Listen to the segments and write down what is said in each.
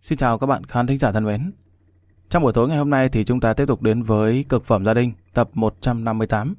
Xin chào các bạn khán thính giả thân mến. Trong buổi tối ngày hôm nay thì chúng ta tiếp tục đến với Cực phẩm gia đình tập 158.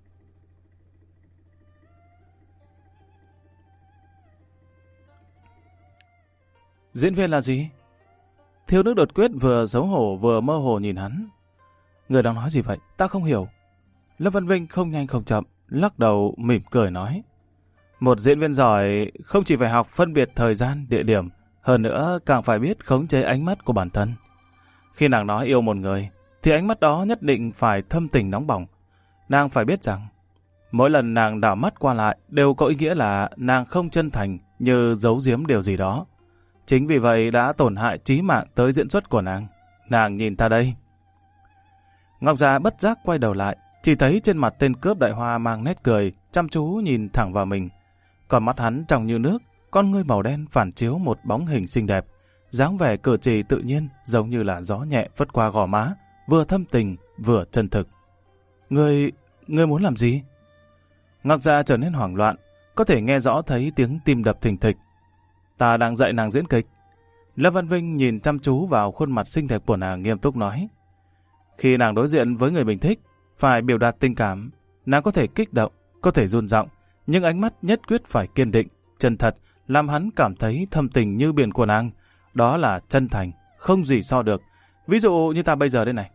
Diễn viên là gì? Thiếu nữ đột quyết vừa xấu hổ vừa mơ hồ nhìn hắn. Người đang nói gì vậy? Ta không hiểu. Lâm Văn Vinh không nhanh không chậm, lắc đầu mỉm cười nói. Một diễn viên giỏi không chỉ phải học phân biệt thời gian, địa điểm, hơn nữa càng phải biết khống chế ánh mắt của bản thân. Khi nàng nói yêu một người, thì ánh mắt đó nhất định phải thâm tình nóng bỏng. Nàng phải biết rằng, mỗi lần nàng đảo mắt qua lại đều có ý nghĩa là nàng không chân thành như giấu giếm điều gì đó. Chính vì vậy đã tổn hại chí mạng tới diễn xuất của nàng. Nàng nhìn ta đây. Ngọc Già bất giác quay đầu lại, chỉ thấy trên mặt tên cướp đại hoa mang nét cười, chăm chú nhìn thẳng vào mình. Còn mắt hắn trong như nước, con ngươi màu đen phản chiếu một bóng hình xinh đẹp, dáng vẻ cử chỉ tự nhiên giống như là gió nhẹ phất qua gò má, vừa thâm tình vừa chân thực. Ngươi muốn làm gì? Ngọc Gia trở nên hoảng loạn, có thể nghe rõ thấy tiếng tim đập thình thịch. Ta đang dạy nàng diễn kịch. Lâm Văn Vinh nhìn chăm chú vào khuôn mặt xinh đẹp của nàng nghiêm túc nói. Khi nàng đối diện với người mình thích, phải biểu đạt tình cảm. Nàng có thể kích động, có thể run giọng, nhưng ánh mắt nhất quyết phải kiên định, chân thật, làm hắn cảm thấy thâm tình như biển của nàng. Đó là chân thành, không gì so được. Ví dụ như ta bây giờ đây này.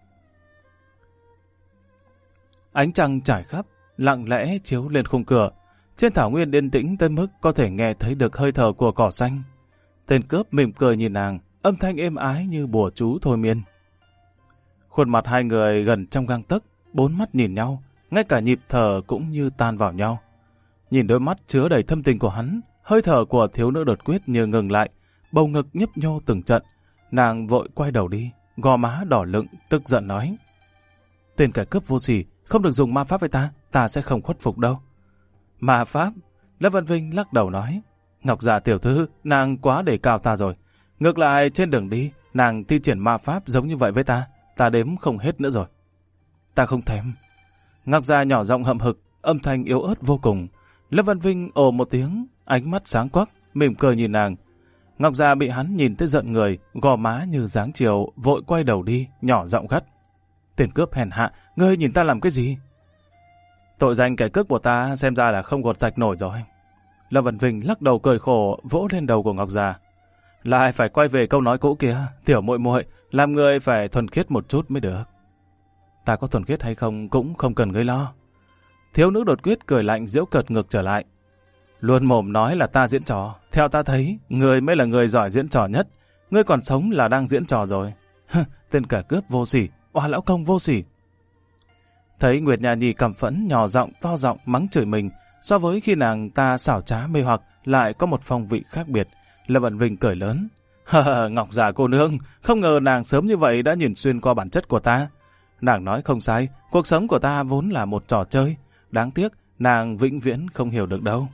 Ánh trăng trải khắp, lặng lẽ chiếu lên khung cửa. Trên thảo nguyên yên tĩnh tới mức có thể nghe thấy được hơi thở của cỏ xanh. Tên cướp mỉm cười nhìn nàng, âm thanh êm ái như bùa chú thôi miên. Khuôn mặt hai người gần trong gang tấc, bốn mắt nhìn nhau, ngay cả nhịp thở cũng như tan vào nhau. Nhìn đôi mắt chứa đầy thâm tình của hắn, hơi thở của thiếu nữ đột quyết như ngừng lại, bầu ngực nhấp nhô từng trận. Nàng vội quay đầu đi, gò má đỏ lựng, tức giận nói. Tên kẻ cướp vô sỉ, không được dùng ma pháp với ta, ta sẽ không khuất phục đâu. Ma pháp? Lâm Văn Vinh lắc đầu nói. Ngọc Dạ tiểu thư, nàng quá đề cao ta rồi. Ngược lại trên đường đi, nàng thi triển ma pháp giống như vậy với ta đếm không hết nữa rồi. Ta không thèm. Ngọc Dạ nhỏ giọng hậm hực, âm thanh yếu ớt vô cùng. Lâm Văn Vinh ồ một tiếng, ánh mắt sáng quắc, mỉm cười nhìn nàng. Ngọc Gia bị hắn nhìn tới giận người, gò má như dáng chiều, vội quay đầu đi, nhỏ giọng gắt. Tên cướp hèn hạ, ngươi nhìn ta làm cái gì? Tội danh kẻ cướp của ta xem ra là không gột sạch nổi rồi. Lâm Văn Vinh lắc đầu cười khổ, vỗ lên đầu của Ngọc Gia. Lại phải quay về câu nói cũ kia, tiểu muội muội, làm người phải thuần khiết một chút mới được. Ta có thuần khiết hay không cũng không cần ngươi lo. Thiếu nữ đột quyết cười lạnh giễu cợt ngược trở lại. Luôn mồm nói là ta diễn trò, theo ta thấy, ngươi mới là người giỏi diễn trò nhất. Ngươi còn sống là đang diễn trò rồi. Tên kẻ cướp vô sỉ, oa lão công vô sỉ. Thấy Nguyệt Nha Nhi căm phẫn, nhỏ giọng, to giọng mắng chửi mình, so với khi nàng ta xảo trá mê hoặc lại có một phong vị khác biệt. Lâm Văn Vinh cười lớn. Ngọc Già cô nương, không ngờ nàng sớm như vậy đã nhìn xuyên qua bản chất của ta. Nàng nói không sai, cuộc sống của ta vốn là một trò chơi. Đáng tiếc, nàng vĩnh viễn không hiểu được đâu.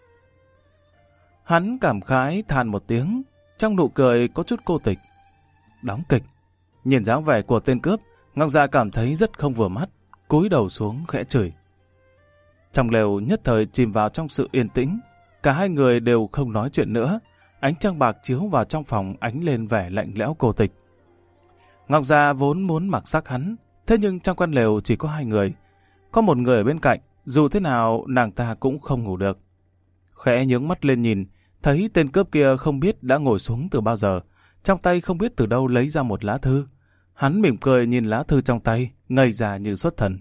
Hắn cảm khái than một tiếng, trong nụ cười có chút cô tịch. Đóng kịch. Nhìn dáng vẻ của tên cướp, Ngọc Gia cảm thấy rất không vừa mắt, cúi đầu xuống khẽ chửi. Trong lều nhất thời chìm vào trong sự yên tĩnh, cả hai người đều không nói chuyện nữa. Ánh trăng bạc chiếu vào trong phòng ánh lên vẻ lạnh lẽo cô tịch. Ngọc Gia vốn muốn mặc sắc hắn, thế nhưng trong căn lều chỉ có hai người. Có một người ở bên cạnh, dù thế nào nàng ta cũng không ngủ được. Khẽ nhướng mắt lên nhìn, thấy tên cướp kia không biết đã ngồi xuống từ bao giờ, trong tay không biết từ đâu lấy ra một lá thư. Hắn mỉm cười nhìn lá thư trong tay, ngây ra như xuất thần.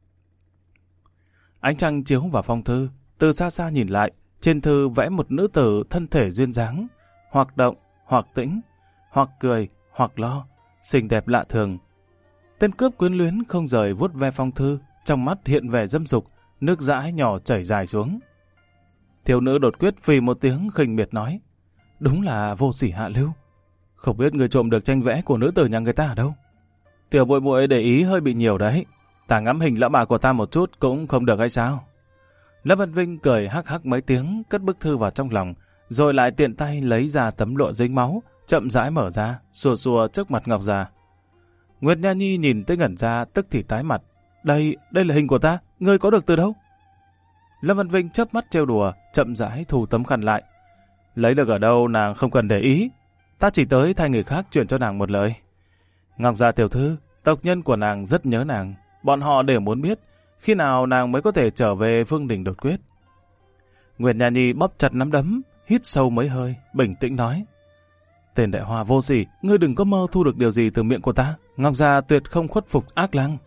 Ánh trăng chiếu vào phong thư, từ xa xa nhìn lại, trên thư vẽ một nữ tử thân thể duyên dáng, hoặc động, hoặc tĩnh, hoặc cười, hoặc lo, xinh đẹp lạ thường. Tên cướp quyến luyến không rời vuốt ve phong thư, trong mắt hiện vẻ dâm dục, nước dãi nhỏ chảy dài xuống. Thiếu nữ đột quyết phì một tiếng khinh miệt nói, đúng là vô sỉ hạ lưu. Không biết người trộm được tranh vẽ của nữ tử nhà người ta ở đâu. Tiểu muội muội để ý hơi bị nhiều đấy. Ta ngắm hình lão bà của ta một chút cũng không được hay sao? Lâm Văn Vinh cười hắc hắc mấy tiếng, cất bức thư vào trong lòng, rồi lại tiện tay lấy ra tấm lụa dính máu, chậm rãi mở ra, xùa xùa trước mặt Ngọc Già. Nguyệt Nha Nhi nhìn tới ngẩn ra, tức thì tái mặt. Đây là hình của ta, ngươi có được từ đâu? Lâm Văn Vinh chớp mắt trêu đùa, chậm rãi thu tấm khăn lại. Lấy được ở đâu nàng không cần để ý. Ta chỉ tới thay người khác chuyển cho nàng một lời. Ngọc Gia tiểu thư, tộc nhân của nàng rất nhớ nàng. Bọn họ đều muốn biết khi nào nàng mới có thể trở về Vương Đình đột quyết. Nguyệt Nha Nhi bóp chặt nắm đấm, hít sâu mấy hơi, bình tĩnh nói. Tên đại hoa vô sỉ, ngươi đừng có mơ thu được điều gì từ miệng của ta. Ngọc Gia tuyệt không khuất phục ác lang.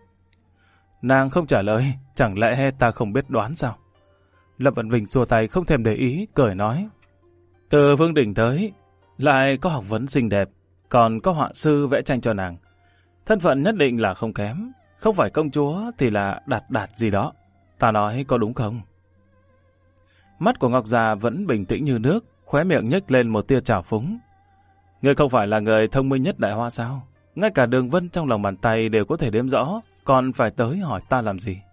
Nàng không trả lời, chẳng lẽ ta không biết đoán sao? Lâm Vân Vinh xua tay không thèm để ý, cười nói. Từ Vương Đình tới, lại có học vấn xinh đẹp, còn có họa sư vẽ tranh cho nàng. Thân phận nhất định là không kém, không phải công chúa thì là đạt gì đó. Ta nói có đúng không? Mắt của Ngọc Gia vẫn bình tĩnh như nước, khóe miệng nhếch lên một tia trào phúng. Ngươi không phải là người thông minh nhất đại hoa sao? Ngay cả đường vân trong lòng bàn tay đều có thể đếm rõ, còn phải tới hỏi ta làm gì?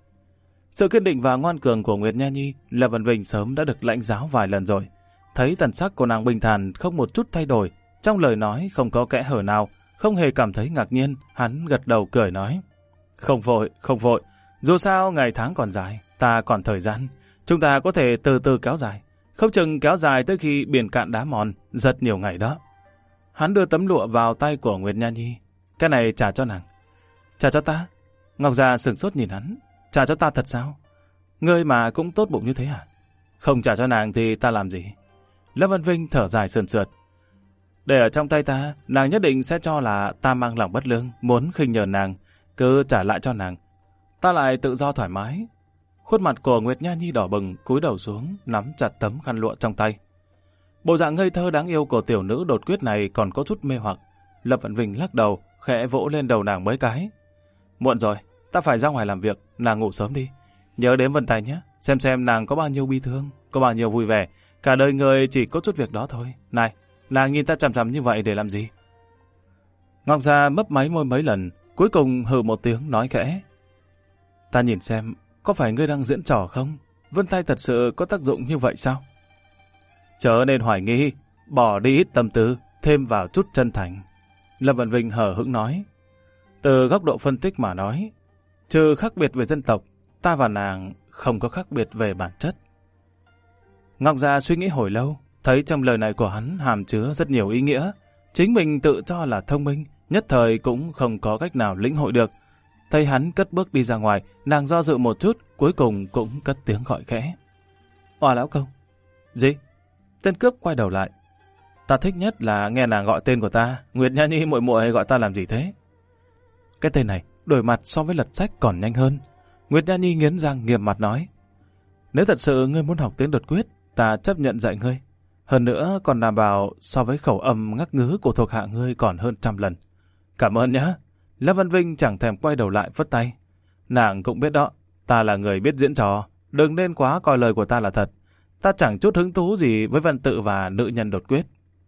Sự kiên định và ngoan cường của Nguyệt Nha Nhi, Lâm Vân Vinh sớm đã được lãnh giáo vài lần rồi. Thấy thần sắc của nàng bình thản không một chút thay đổi, trong lời nói không có kẽ hở nào, không hề cảm thấy ngạc nhiên, hắn gật đầu cười nói. Không vội, dù sao ngày tháng còn dài, ta còn thời gian, chúng ta có thể từ từ kéo dài, không chừng kéo dài tới khi biển cạn đá mòn, rất nhiều ngày đó. Hắn đưa tấm lụa vào tay của Nguyệt Nha Nhi, cái này trả cho nàng. Trả cho ta? Ngọc Gia sửng sốt nhìn hắn, trả cho ta thật sao? Ngươi mà cũng tốt bụng như thế à? Không trả cho nàng thì ta làm gì? Lâm Vân Vinh thở dài sườn sượt. Để ở trong tay ta, nàng nhất định sẽ cho là ta mang lòng bất lương, muốn khinh nhờn nàng, cứ trả lại cho nàng. Ta lại tự do thoải mái. Khuôn mặt của Nguyệt Nha Nhi đỏ bừng, cúi đầu xuống, nắm chặt tấm khăn lụa trong tay. Bộ dạng ngây thơ đáng yêu của tiểu nữ đột quyết này còn có chút mê hoặc. Lâm Vân Vinh lắc đầu, khẽ vỗ lên đầu nàng mấy cái. Muộn rồi, ta phải ra ngoài làm việc, nàng ngủ sớm đi. Nhớ đến Vân Tài nhé, xem nàng có bao nhiêu bi thương, có bao nhiêu vui vẻ. Cả đời người chỉ có chút việc đó thôi. Này, nàng nhìn ta chằm chằm như vậy để làm gì? Ngọc Gia mấp máy môi mấy lần, cuối cùng hừ một tiếng nói khẽ. Ta nhìn xem, có phải ngươi đang diễn trò không? Vân Tay thật sự có tác dụng như vậy sao? Chớ nên hoài nghi, bỏ đi ít tâm tư, thêm vào chút chân thành. Lâm Vân Vinh hờ hững nói. Từ góc độ phân tích mà nói, trừ khác biệt về dân tộc, ta và nàng không có khác biệt về bản chất. Ngọc Gia suy nghĩ hồi lâu, thấy trong lời này của hắn hàm chứa rất nhiều ý nghĩa. Chính mình tự cho là thông minh, nhất thời cũng không có cách nào lĩnh hội được. Thấy hắn cất bước đi ra ngoài, nàng do dự một chút, cuối cùng cũng cất tiếng gọi khẽ. Oa lão công. Gì? Tên cướp quay đầu lại. Ta thích nhất là nghe nàng gọi tên của ta. Nguyệt Nha Nhi muội muội gọi ta làm gì thế? Cái tên này đổi mặt so với lật sách còn nhanh hơn. Nguyệt Nha Nhi nghiến răng nghiêm mặt nói. Nếu thật sự ngươi muốn học tiếng đột quyết, ta chấp nhận dạy ngươi. Hơn nữa còn đảm bảo so với khẩu âm ngắc ngứ của thuộc hạ ngươi còn hơn 100 lần. Cảm ơn nhé. Lâm Văn Vinh chẳng thèm quay đầu lại phất tay. Nàng cũng biết đó, ta là người biết diễn trò, đừng nên quá coi lời của ta là thật. Ta chẳng chút hứng thú gì với văn tự và nữ nhân đột quyết.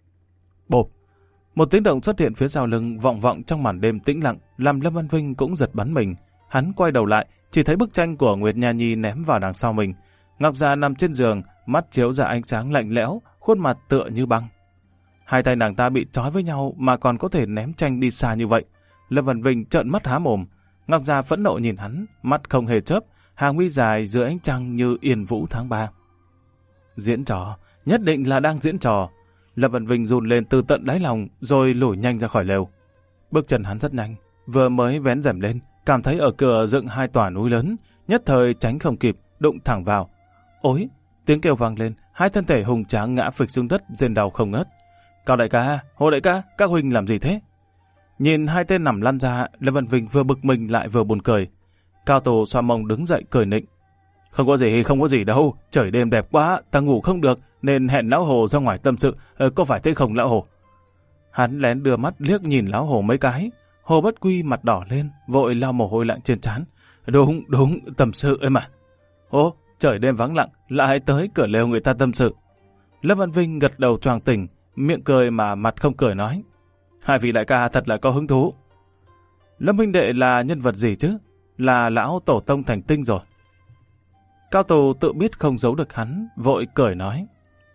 Bộp, một tiếng động xuất hiện phía sau lưng vọng vọng trong màn đêm tĩnh lặng, làm Lâm Văn Vinh cũng giật bắn mình. Hắn quay đầu lại, chỉ thấy bức tranh của Nguyệt Nha Nhi ném vào đằng sau mình. Ngọc Gia nằm trên giường, mắt chiếu ra ánh sáng lạnh lẽo, khuôn mặt tựa như băng. Hai tay nàng ta bị trói với nhau mà còn có thể ném tranh đi xa như vậy. Lâm Văn Vinh trợn mắt há mồm. Ngọc Gia phẫn nộ nhìn hắn, mắt không hề chớp, hàng mi dài dưới ánh trăng như yên vũ tháng 3. Diễn trò, nhất định là đang diễn trò. Lâm Văn Vinh run lên từ tận đáy lòng rồi lủi nhanh ra khỏi lều. Bước chân hắn rất nhanh, vừa mới vén rèm lên, cảm thấy ở cửa dựng hai tòa núi lớn, nhất thời tránh không kịp, đụng thẳng vào. Ối, tiếng kêu vang lên, hai thân thể hùng tráng ngã phịch xuống đất rên đau không ngớt. Cao đại ca, Hồ đại ca, các huynh làm gì thế? Nhìn hai tên nằm lăn ra, Lâm Văn Vinh vừa bực mình lại vừa buồn cười. Cao Tổ xoa mông đứng dậy cười nịnh. Không có gì đâu, trời đêm đẹp quá, ta ngủ không được, nên hẹn lão Hồ ra ngoài tâm sự, có phải thế không lão Hồ? Hắn lén đưa mắt liếc nhìn lão Hồ mấy cái. Hồ Bất Quy mặt đỏ lên, vội lau mồ hôi lạnh trên trán. Đúng, tâm sự ấy mà. Ô, trời đêm vắng lặng, lại tới cửa lều người ta tâm sự. Lâm Văn Vinh gật đầu choàng tỉnh, miệng cười mà mặt không cười nói. Hai vị đại ca thật là có hứng thú. Lâm huynh đệ là nhân vật gì chứ? Là lão tổ tông thành tinh rồi. Cao Tổ tự biết không giấu được hắn, vội cười nói.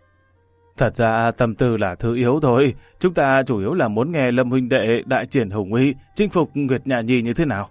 Thật ra tâm tư là thứ yếu thôi, chúng ta chủ yếu là muốn nghe Lâm huynh đệ đại triển hùng uy, chinh phục Nguyệt Nha Nhi như thế nào.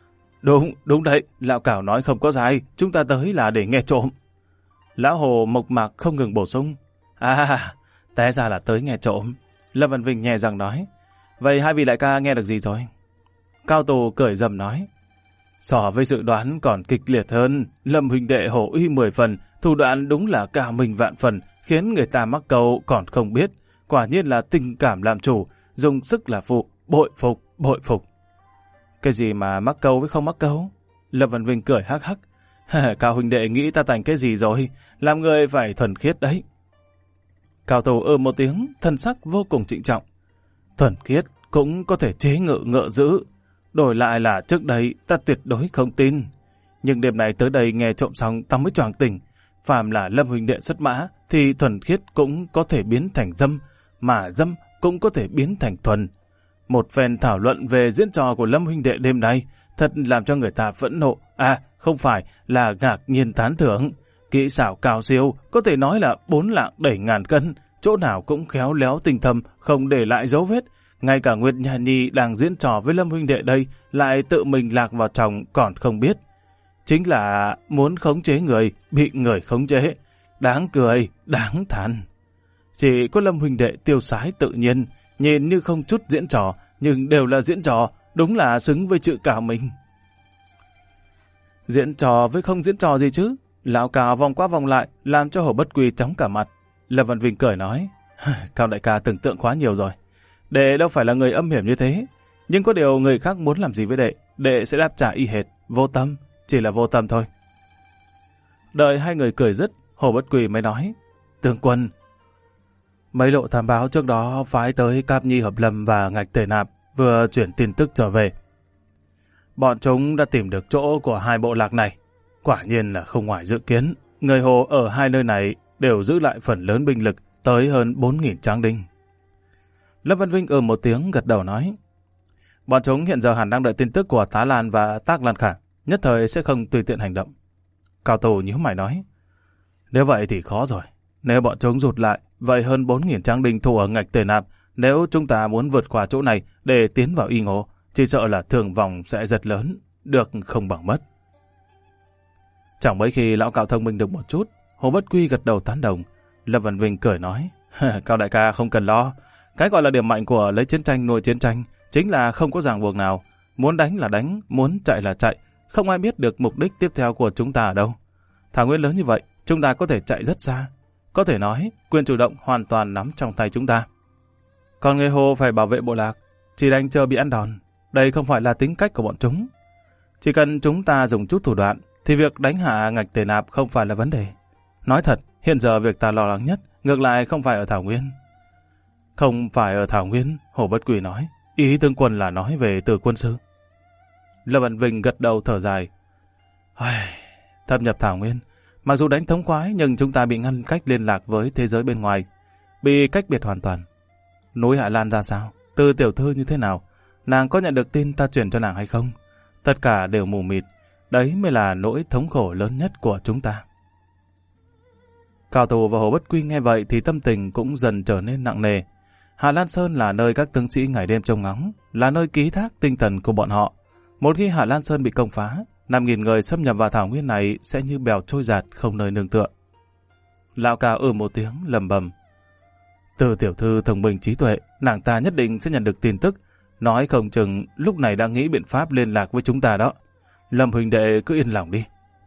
Đúng đấy, lão Cảo nói không có sai, chúng ta tới là để nghe trộm. Lão Hồ mộc mạc không ngừng bổ sung. À, té ra là tới nghe trộm. Lâm Văn Vinh nhẹ giọng nói. Vậy hai vị đại ca nghe được gì rồi? Cao Tù cười rầm nói. So với dự đoán còn kịch liệt hơn, Lâm huynh đệ hổ uy 10 phần, thủ đoạn đúng là cao minh vạn phần, khiến người ta mắc câu còn không biết. Quả nhiên là tình cảm làm chủ, dùng sức là phụ, bội phục, bội phục. Cái gì mà mắc câu với không mắc câu? Lâm Văn Vinh cười hắc hắc. Cao huynh đệ nghĩ ta thành cái gì rồi? Làm người phải thuần khiết đấy. Cao Tù một tiếng, thân sắc vô cùng trịnh trọng. Thuần khiết cũng có thể chế ngự ngợ giữ. Đổi lại là trước đây ta tuyệt đối không tin. Nhưng đêm này tới đây nghe trộm xong ta mới choàng tỉnh. Phàm là Lâm huynh đệ xuất mã thì thuần khiết cũng có thể biến thành dâm, mà dâm cũng có thể biến thành thuần. Một phen thảo luận về diễn trò của Lâm huynh đệ đêm nay thật làm cho người ta phẫn nộ. À, không phải là ngạc nhiên tán thưởng. Kỹ xảo cao siêu, có thể nói là 4 lạng đẩy ngàn cân, chỗ nào cũng khéo léo tinh thầm, không để lại dấu vết. Ngay cả Nguyệt Nha Nhi đang diễn trò với Lâm huynh đệ đây lại tự mình lạc vào chồng còn không biết. Chính là muốn khống chế người, bị người khống chế. Đáng cười, đáng than. Chỉ có Lâm huynh đệ tiêu sái tự nhiên, nhìn như không chút diễn trò, nhưng đều là diễn trò, đúng là xứng với chữ Cao Minh. Diễn trò với không diễn trò gì chứ? Lão Cao vòng qua vòng lại, làm cho Hồ Bất Quy chóng cả mặt. Lâm Văn Vinh cười nói, Cao đại ca tưởng tượng quá nhiều rồi. Đệ đâu phải là người âm hiểm như thế, nhưng có điều người khác muốn làm gì với đệ, đệ sẽ đáp trả y hệt, vô tâm, chỉ là vô tâm thôi. Đợi hai người cười dứt, Hồ Bất Quy mới nói, tướng quân, mấy lộ thám báo trước đó phái tới Cáp Nhi Hợp Lâm và Ngạch Tề Nạp vừa chuyển tin tức trở về. Bọn chúng đã tìm được chỗ của hai bộ lạc này. Quả nhiên là không ngoài dự kiến, người Hồ ở hai nơi này đều giữ lại phần lớn binh lực, tới hơn 4.000 tráng đinh. Lâm Văn Vinh một tiếng gật đầu nói, bọn chúng hiện giờ hẳn đang đợi tin tức của Tá Lan và Tác Lan Khả, nhất thời sẽ không tùy tiện hành động. Cao Tù nhíu mày nói, nếu vậy thì khó rồi. Nếu bọn chúng rụt lại, vậy hơn 4.000 tráng đinh thu ở Ngạch Tề Nạp, nếu chúng ta muốn vượt qua chỗ này để tiến vào Y Ngô, chỉ sợ là thương vong sẽ rất lớn, được không bằng mất. Chẳng mấy khi lão Cao thông minh được một chút, Hồ Bất Quy gật đầu tán đồng. Lâm Văn Vinh cười nói, Cao đại ca không cần lo. Cái gọi là điểm mạnh của lấy chiến tranh nuôi chiến tranh chính là không có ràng buộc nào. Muốn đánh là đánh, muốn chạy là chạy. Không ai biết được mục đích tiếp theo của chúng ta ở đâu. Thảo nguyên lớn như vậy, chúng ta có thể chạy rất xa. Có thể nói, quyền chủ động hoàn toàn nắm trong tay chúng ta. Còn người Hồ phải bảo vệ bộ lạc, chỉ đánh chờ bị ăn đòn. Đây không phải là tính cách của bọn chúng. Chỉ cần chúng ta dùng chút thủ đoạn, thì việc đánh hạ Ngạch Tề Nạp không phải là vấn đề. Nói thật, hiện giờ việc ta lo lắng nhất, ngược lại không phải ở Thảo Nguyên. Không phải ở Thảo Nguyên, Hồ Bất Quy nói. Ý tướng quân là nói về Từ quân sư. Lâm Văn Vinh gật đầu thở dài. Thâm nhập Thảo Nguyên, mặc dù đánh thống khoái nhưng chúng ta bị ngăn cách liên lạc với thế giới bên ngoài, bị cách biệt hoàn toàn. Núi Hạ Lan ra sao? Từ tiểu thư như thế nào? Nàng có nhận được tin ta chuyển cho nàng hay không? Tất cả đều mù mịt. Đấy mới là nỗi thống khổ lớn nhất của chúng ta. Cao Tù và Hồ Bất Quy nghe vậy thì tâm tình cũng dần trở nên nặng nề. Hạ Lan Sơn là nơi các tướng sĩ ngày đêm trông ngóng, là nơi ký thác tinh thần của bọn họ. Một khi Hạ Lan Sơn bị công phá, 5.000 người xâm nhập vào Thảo Nguyên này sẽ như bèo trôi giạt không nơi nương tựa. Lão Cao một tiếng lầm bầm. Từ tiểu thư thông minh trí tuệ, nàng ta nhất định sẽ nhận được tin tức. Nói không chừng lúc này đang nghĩ biện pháp liên lạc với chúng ta đó. Lâm huynh đệ cứ yên lòng đi.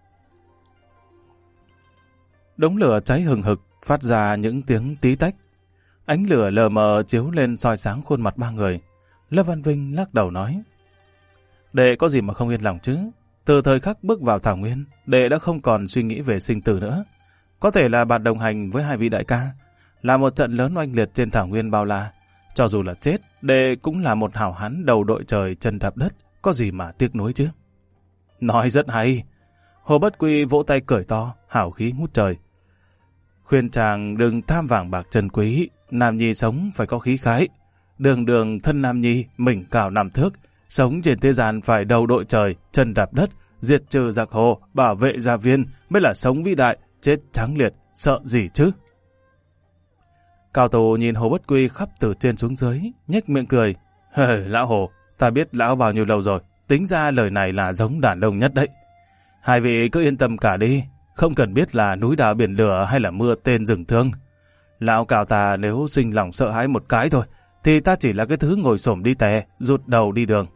Đống lửa cháy hừng hực, phát ra những tiếng tí tách. Ánh lửa lờ mờ chiếu lên soi sáng khuôn mặt ba người. Lâm Văn Vinh lắc đầu nói, đệ có gì mà không yên lòng chứ? Từ thời khắc bước vào Thảo Nguyên, đệ đã không còn suy nghĩ về sinh tử nữa. Có thể là bạn đồng hành với hai vị đại ca, là một trận lớn oanh liệt trên Thảo Nguyên bao la. Cho dù là chết, đệ cũng là một hảo hán đầu đội trời chân đạp đất, có gì mà tiếc nuối chứ? Nói rất hay. Hồ Bất Quy vỗ tay cười to, hào khí ngút trời. Khuyên chàng đừng tham vàng bạc trân quý, nam nhi sống phải có khí khái. Đường đường thân nam nhi, mình cao 5 thước, sống trên thế gian phải đầu đội trời, chân đạp đất, diệt trừ giặc hồ, bảo vệ gia viên mới là sống vĩ đại, chết trắng liệt, sợ gì chứ? Cao Tù nhìn Hồ Bất Quy khắp từ trên xuống dưới, nhếch miệng cười. Lão Hồ, ta biết lão bao nhiêu lâu rồi, tính ra lời này là giống đàn ông nhất đấy. Hai vị cứ yên tâm cả đi, không cần biết là núi đào biển lửa hay là mưa tên rừng thương. Lão cào ta nếu sinh lòng sợ hãi một cái thôi, thì ta chỉ là cái thứ ngồi xổm đi tè, rụt đầu đi đường.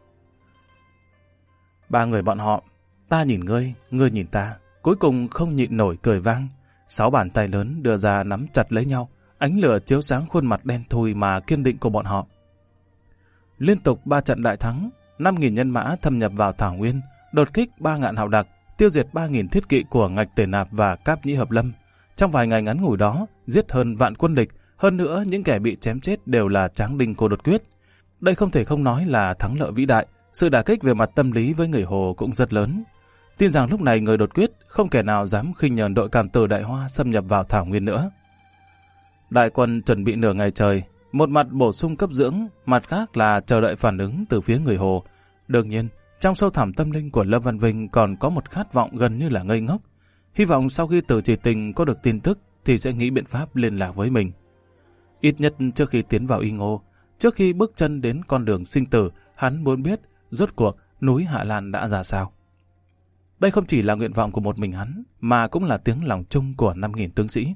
Ba người bọn họ, ta nhìn ngươi nhìn ta, cuối cùng không nhịn nổi cười vang. 6 bàn tay lớn đưa ra nắm chặt lấy nhau, ánh lửa chiếu sáng khuôn mặt đen thui mà kiên định của bọn họ. Liên tục 3 trận đại thắng, 5.000 nhân mã thâm nhập vào Thảo Nguyên, đột kích 3 ngạn hào đặc, tiêu diệt 3.000 thiết kỵ của Ngạch Tể Nạp và Cáp Nhĩ Hợp Lâm. Trong vài ngày ngắn ngủi đó, giết hơn vạn quân địch, hơn nữa những kẻ bị chém chết đều là tráng đinh của đột quyết. Đây không thể không nói là thắng lợi vĩ đại, sự đả kích về mặt tâm lý với người Hồ cũng rất lớn. Tin rằng lúc này người đột quyết không kẻ nào dám khinh nhờn đội cảm tử Đại Hoa xâm nhập vào Thảo Nguyên nữa. Đại quân chuẩn bị nửa ngày trời, một mặt bổ sung cấp dưỡng, mặt khác là chờ đợi phản ứng từ phía người Hồ. Đương nhiên, trong sâu thẳm tâm linh của Lâm Văn Vinh còn có một khát vọng gần như là ngây ngốc. Hy vọng sau khi Từ Chỉ Tình có được tin tức thì sẽ nghĩ biện pháp liên lạc với mình. Ít nhất trước khi tiến vào Y Ngô, trước khi bước chân đến con đường sinh tử, hắn muốn biết rốt cuộc núi Hạ Lan đã ra sao. Đây không chỉ là nguyện vọng của một mình hắn, mà cũng là tiếng lòng chung của 5.000 tướng sĩ.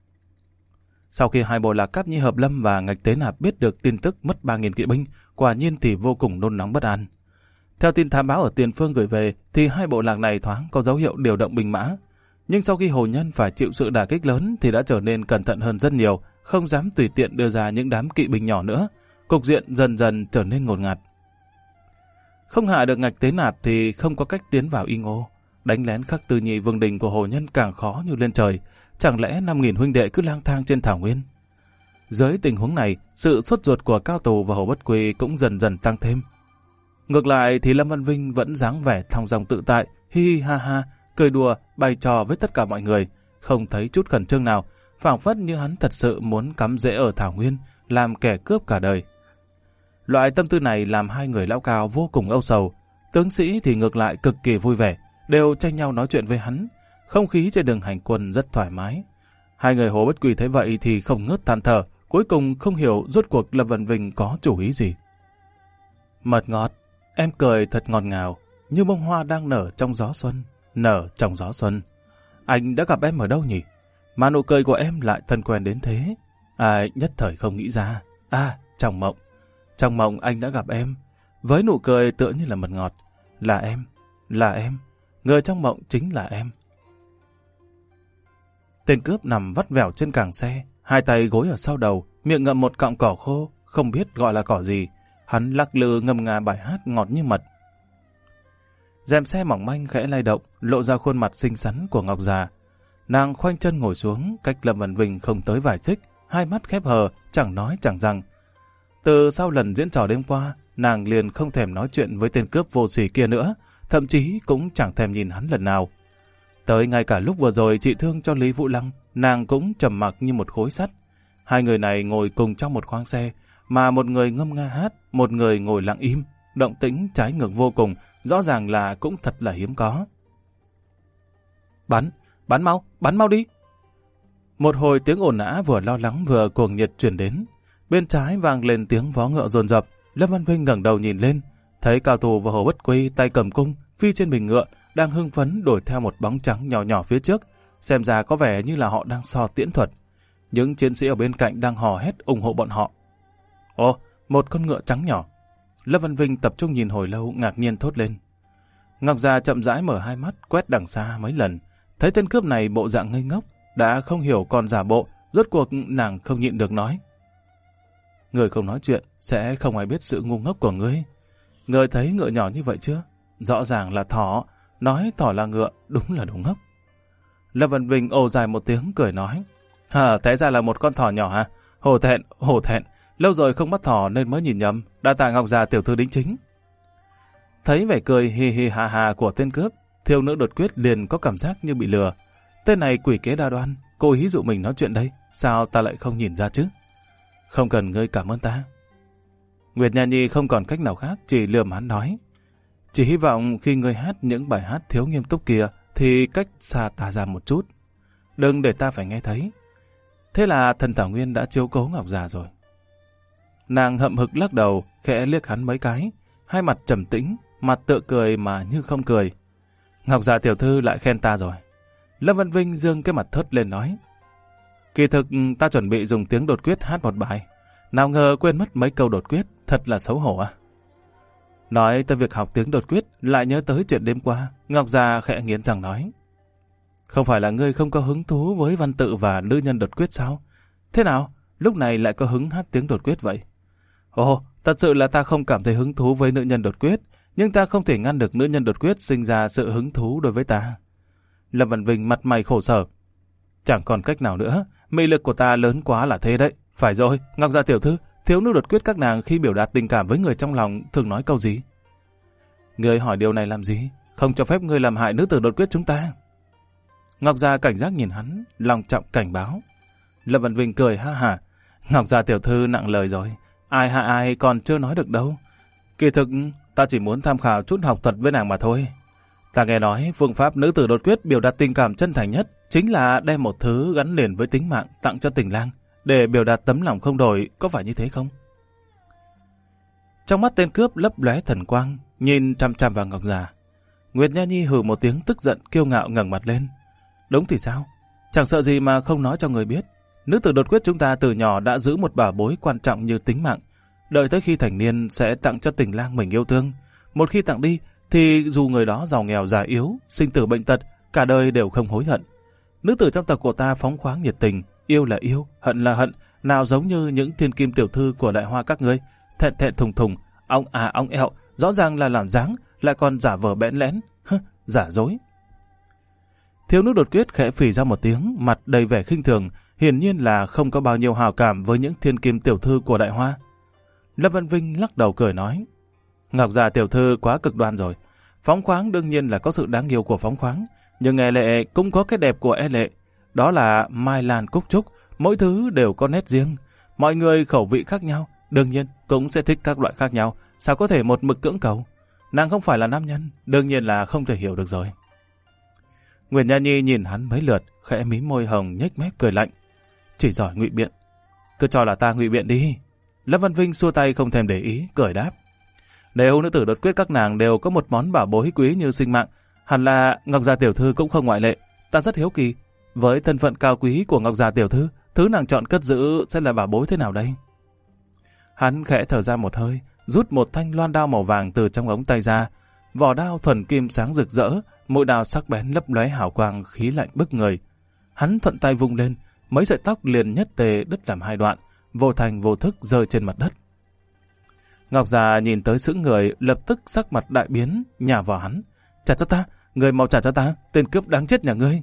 Sau khi hai bộ lạc Cáp Nhĩ Hợp Lâm và Ngạch Tế Nạp biết được tin tức mất 3.000 kỵ binh, quả nhiên thì vô cùng nôn nóng bất an. Theo tin thám báo ở tiền phương gửi về, thì hai bộ lạc này thoáng có dấu hiệu điều động binh mã. Nhưng sau khi Hồ Nhân phải chịu sự đả kích lớn thì đã trở nên cẩn thận hơn rất nhiều, không dám tùy tiện đưa ra những đám kỵ binh nhỏ nữa. Cục diện dần dần trở nên ngột ngạt. Không hạ được Ngạch Tế Nạp thì không có cách tiến vào Y Ngô. Đánh lén Khắc Tư Nhị vương đình của Hồ Nhân càng khó như lên trời. Chẳng lẽ 5.000 huynh đệ cứ lang thang trên thảo nguyên? Dưới tình huống này, sự sốt ruột của Cao Tù và Hồ Bất Quy cũng dần dần tăng thêm. Ngược lại thì Lâm Văn Vinh vẫn dáng vẻ thong dong tự tại, hi hi ha ha, cười đùa, bày trò với tất cả mọi người, không thấy chút khẩn trương nào, phảng phất như hắn thật sự muốn cắm rễ ở thảo nguyên, làm kẻ cướp cả đời. Loại tâm tư này làm hai người lão Cao vô cùng âu sầu, tướng sĩ thì ngược lại cực kỳ vui vẻ, đều tranh nhau nói chuyện với hắn. Không khí trên đường hành quân rất thoải mái. Hai người Hồ Bất Quy thấy vậy thì không ngớt than thở, cuối cùng không hiểu rốt cuộc Lâm Văn Vinh có chủ ý gì. Mật ngọt, em cười thật ngọt ngào, như bông hoa đang nở trong gió xuân, nở trong gió xuân. Anh đã gặp em ở đâu nhỉ? Mà nụ cười của em lại thân quen đến thế. Ai nhất thời không nghĩ ra. À, trong mộng. Trong mộng anh đã gặp em, với nụ cười tựa như là mật ngọt. Là em, là em. Người trong mộng chính là em. Tên cướp nằm vắt vẻo trên càng xe, hai tay gối ở sau đầu, miệng ngậm một cọng cỏ khô, không biết gọi là cỏ gì. Hắn lắc lư ngâm nga bài hát ngọt như mật. Rèm xe mỏng manh khẽ lay động, lộ ra khuôn mặt xinh xắn của Ngọc già. Nàng khoanh chân ngồi xuống, cách Lâm Văn Vinh không tới vài xích, hai mắt khép hờ, chẳng nói chẳng rằng. Từ sau lần diễn trò đêm qua, nàng liền không thèm nói chuyện với tên cướp vô sỉ kia nữa, thậm chí cũng chẳng thèm nhìn hắn lần nào. Tới ngay cả lúc vừa rồi trị thương cho Lý Vũ Lăng, nàng cũng trầm mặc như một khối sắt. Hai người này ngồi cùng trong một khoang xe, mà một người ngâm nga hát, một người ngồi lặng im, động tĩnh trái ngược vô cùng, rõ ràng là cũng thật là hiếm có. Bắn mau đi! Một hồi tiếng ồn ào vừa lo lắng vừa cuồng nhiệt truyền đến. Bên trái vang lên tiếng vó ngựa dồn dập. Lâm Văn Vinh ngẩng đầu nhìn lên, thấy Cao Tù và Hồ Bất Quy tay cầm cung, phi trên mình ngựa, đang hưng phấn đuổi theo một bóng trắng nhỏ nhỏ phía trước. Xem ra có vẻ như là họ đang so tiễn thuật. Những chiến sĩ ở bên cạnh đang hò hét ủng hộ bọn họ. Ồ, một con ngựa trắng nhỏ. Lâm Văn Vinh tập trung nhìn hồi lâu, ngạc nhiên thốt lên. Ngọc già chậm rãi mở hai mắt, quét đằng xa mấy lần. Thấy tên cướp này bộ dạng ngây ngốc, đã không hiểu còn giả bộ, rốt cuộc nàng không nhịn được nói. Người không nói chuyện, sẽ không ai biết sự ngu ngốc của ngươi. Người thấy ngựa nhỏ như vậy chưa? Rõ ràng là thỏ, nói thỏ là ngựa, đúng là đồ ngốc. Lâm Văn Vinh ồ dài một tiếng cười nói. Té ra là một con thỏ nhỏ hả? Hổ thẹn, lâu rồi không bắt thỏ nên mới nhìn nhầm, đa tạ Ngọc già tiểu thư đính chính. Thấy vẻ cười hi hi ha ha của tên cướp, thiếu nữ đột quyết liền có cảm giác như bị lừa. Tên này quỷ kế đa đoan, cô ý dụ mình nói chuyện đây, sao ta lại không nhìn ra chứ? Không cần ngươi cảm ơn ta. Nguyệt Nha Nhi không còn cách nào khác, chỉ lườm hắn nói. Chỉ hy vọng khi ngươi hát những bài hát thiếu nghiêm túc kia thì cách xa ta ra một chút. Đừng để ta phải nghe thấy. Thế là thần Thảo Nguyên đã chiếu cố Ngọc già rồi. Nàng hậm hực lắc đầu, khẽ liếc hắn mấy cái, hai mặt trầm tĩnh, mặt tựa cười mà như không cười. Ngọc già tiểu thư lại khen ta rồi. Lâm Văn Vinh giương cái mặt thớt lên nói. Kỳ thực ta chuẩn bị dùng tiếng đột quyết hát một bài. Nào ngờ quên mất mấy câu đột quyết, thật là xấu hổ à. Nói tới việc học tiếng đột quyết, lại nhớ tới chuyện đêm qua. Ngọc Già khẽ nghiến răng nói. Không phải là ngươi không có hứng thú với văn tự và nữ nhân đột quyết sao? Thế nào, lúc này lại có hứng hát tiếng đột quyết vậy? Ồ, thật sự là ta không cảm thấy hứng thú với nữ nhân đột quyết, nhưng ta không thể ngăn được nữ nhân đột quyết sinh ra sự hứng thú đối với ta. Lâm Văn Vinh mặt mày khổ sở. Chẳng còn cách nào nữa, mị lực của ta lớn quá là thế đấy. Phải rồi, Ngọc Gia tiểu thư, thiếu nữ đột quyết các nàng khi biểu đạt tình cảm với người trong lòng thường nói câu gì? Ngươi hỏi điều này làm gì? Không cho phép ngươi làm hại nữ tử đột quyết chúng ta. Ngọc Gia cảnh giác nhìn hắn, lòng trọng cảnh báo. Lâm Văn Vinh cười ha hả. Ngọc Gia tiểu thư nặng lời rồi, ai hại ai còn chưa nói được đâu. Kỳ thực, ta chỉ muốn tham khảo chút học thuật với nàng mà thôi. Ta nghe nói phương pháp nữ tử đột quyết biểu đạt tình cảm chân thành nhất chính là đem một thứ gắn liền với tính mạng tặng cho tình lang để biểu đạt tấm lòng không đổi, có phải như thế không? Trong mắt tên cướp lấp lóe thần quang, nhìn chằm chằm vào Ngọc Già. Nguyệt Nha Nhi hừ một tiếng tức giận kiêu ngạo ngẩng mặt lên. Đúng thì sao? Chẳng sợ gì mà không nói cho người biết. Nữ tử đột quyết chúng ta từ nhỏ đã giữ một bảo bối quan trọng như tính mạng. Đợi tới khi thành niên sẽ tặng cho tình lang mình yêu thương. Một khi tặng đi thì dù người đó giàu nghèo già yếu, sinh tử bệnh tật, cả đời đều không hối hận. Nữ tử trong tộc của ta phóng khoáng nhiệt tình, yêu là yêu, hận là hận, nào giống như những thiên kim tiểu thư của đại hoa các ngươi, thẹn thẹn thùng thùng, ong à ong ẹo, rõ ràng là làm dáng, lại còn giả vờ bẽn lẽn, giả dối. Thiếu nữ đột quyết khẽ phì ra một tiếng, mặt đầy vẻ khinh thường, hiển nhiên là không có bao nhiêu hào cảm với những thiên kim tiểu thư của đại hoa. Lâm Văn Vinh lắc đầu cười nói, Ngọc Già tiểu thư quá cực đoan rồi. Phóng khoáng đương nhiên là có sự đáng yêu của phóng khoáng, nhưng e lệ cũng có cái đẹp của e lệ. Đó là mai lan cúc trúc, mỗi thứ đều có nét riêng. Mọi người khẩu vị khác nhau, đương nhiên cũng sẽ thích các loại khác nhau. Sao có thể một mực cưỡng cầu? Nàng không phải là nam nhân, đương nhiên là không thể hiểu được rồi. Nguyệt Nha Nhi nhìn hắn mấy lượt, khẽ mím môi hồng nhếch mép cười lạnh. Chỉ giỏi ngụy biện. Cứ cho là ta ngụy biện đi. Lâm Văn Vinh xua tay không thèm để ý, cười đáp. Nếu nữ tử đột quyết các nàng đều có một món bảo bối quý như sinh mạng, hẳn là Ngọc Gia tiểu thư cũng không ngoại lệ. Ta rất hiếu kỳ, với thân phận cao quý của Ngọc Gia tiểu thư, thứ nàng chọn cất giữ sẽ là bảo bối thế nào đây? Hắn khẽ thở ra một hơi, rút một thanh loan đao màu vàng từ trong ống tay ra. Vỏ đao thuần kim sáng rực rỡ, mũi đao sắc bén lấp lóe hào quang khí lạnh bức người. Hắn thuận tay vung lên, mấy sợi tóc liền nhất tề đứt làm hai đoạn, vô thành vô thức rơi trên mặt đất. Ngọc Già nhìn tới sững người, lập tức sắc mặt đại biến, nhào vào hắn. Trả cho ta, người mau trả cho ta, tên cướp đáng chết nhà ngươi.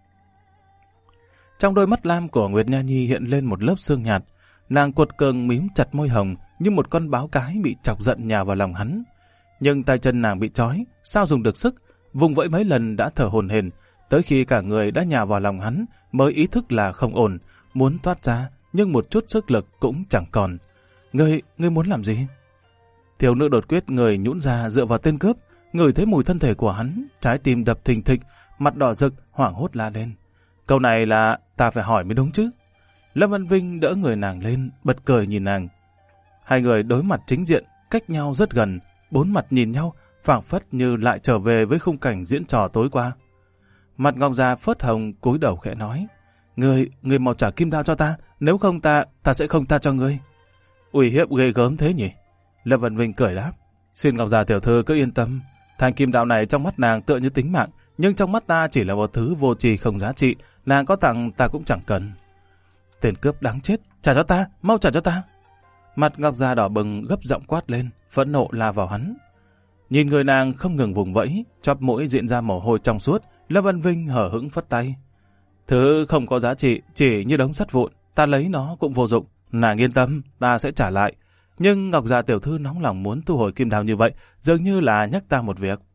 Trong đôi mắt lam của Nguyệt Nha Nhi hiện lên một lớp sương nhạt. Nàng cuột cường mím chặt môi hồng như một con báo cái bị chọc giận nhào vào lòng hắn. Nhưng tay chân nàng bị trói, sao dùng được sức, vùng vẫy mấy lần đã thở hổn hển, tới khi cả người đã nhào vào lòng hắn mới ý thức là không ổn, muốn thoát ra nhưng một chút sức lực cũng chẳng còn. Ngươi muốn làm gì? Thiếu nữ đột quyết người nhũn ra dựa vào tên cướp, ngửi thấy mùi thân thể của hắn, trái tim đập thình thịch, mặt đỏ rực, hoảng hốt la lên. Câu này là ta phải hỏi mới đúng chứ? Lâm Văn Vinh đỡ người nàng lên, bật cười nhìn nàng. Hai người đối mặt chính diện, cách nhau rất gần, bốn mặt nhìn nhau, phảng phất như lại trở về với khung cảnh diễn trò tối qua. Mặt Ngọc Già phớt hồng, cúi đầu khẽ nói: Ngươi mau trả kim đao cho ta, nếu không ta sẽ không tha cho ngươi. Uy hiếp ghê gớm thế nhỉ? Lâm Văn Vinh cười đáp: Xin Ngọc Già tiểu thư cứ yên tâm, thanh kim đao này trong mắt nàng tựa như tính mạng, nhưng trong mắt ta chỉ là một thứ vô tri không giá trị, nàng có tặng ta cũng chẳng cần. Tên cướp đáng chết, trả cho ta, mau trả cho ta. Mặt Ngọc Già đỏ bừng gấp giọng quát lên, phẫn nộ la vào hắn. Nhìn người nàng không ngừng vùng vẫy, chóp mũi diễn ra mồ hôi trong suốt, Lâm Văn Vinh hở hững phất tay. Thứ không có giá trị, chỉ như đống sắt vụn, ta lấy nó cũng vô dụng, nàng yên tâm, ta sẽ trả lại. Nhưng Ngọc Già tiểu thư nóng lòng muốn thu hồi kim đao như vậy, dường như là nhắc ta một việc.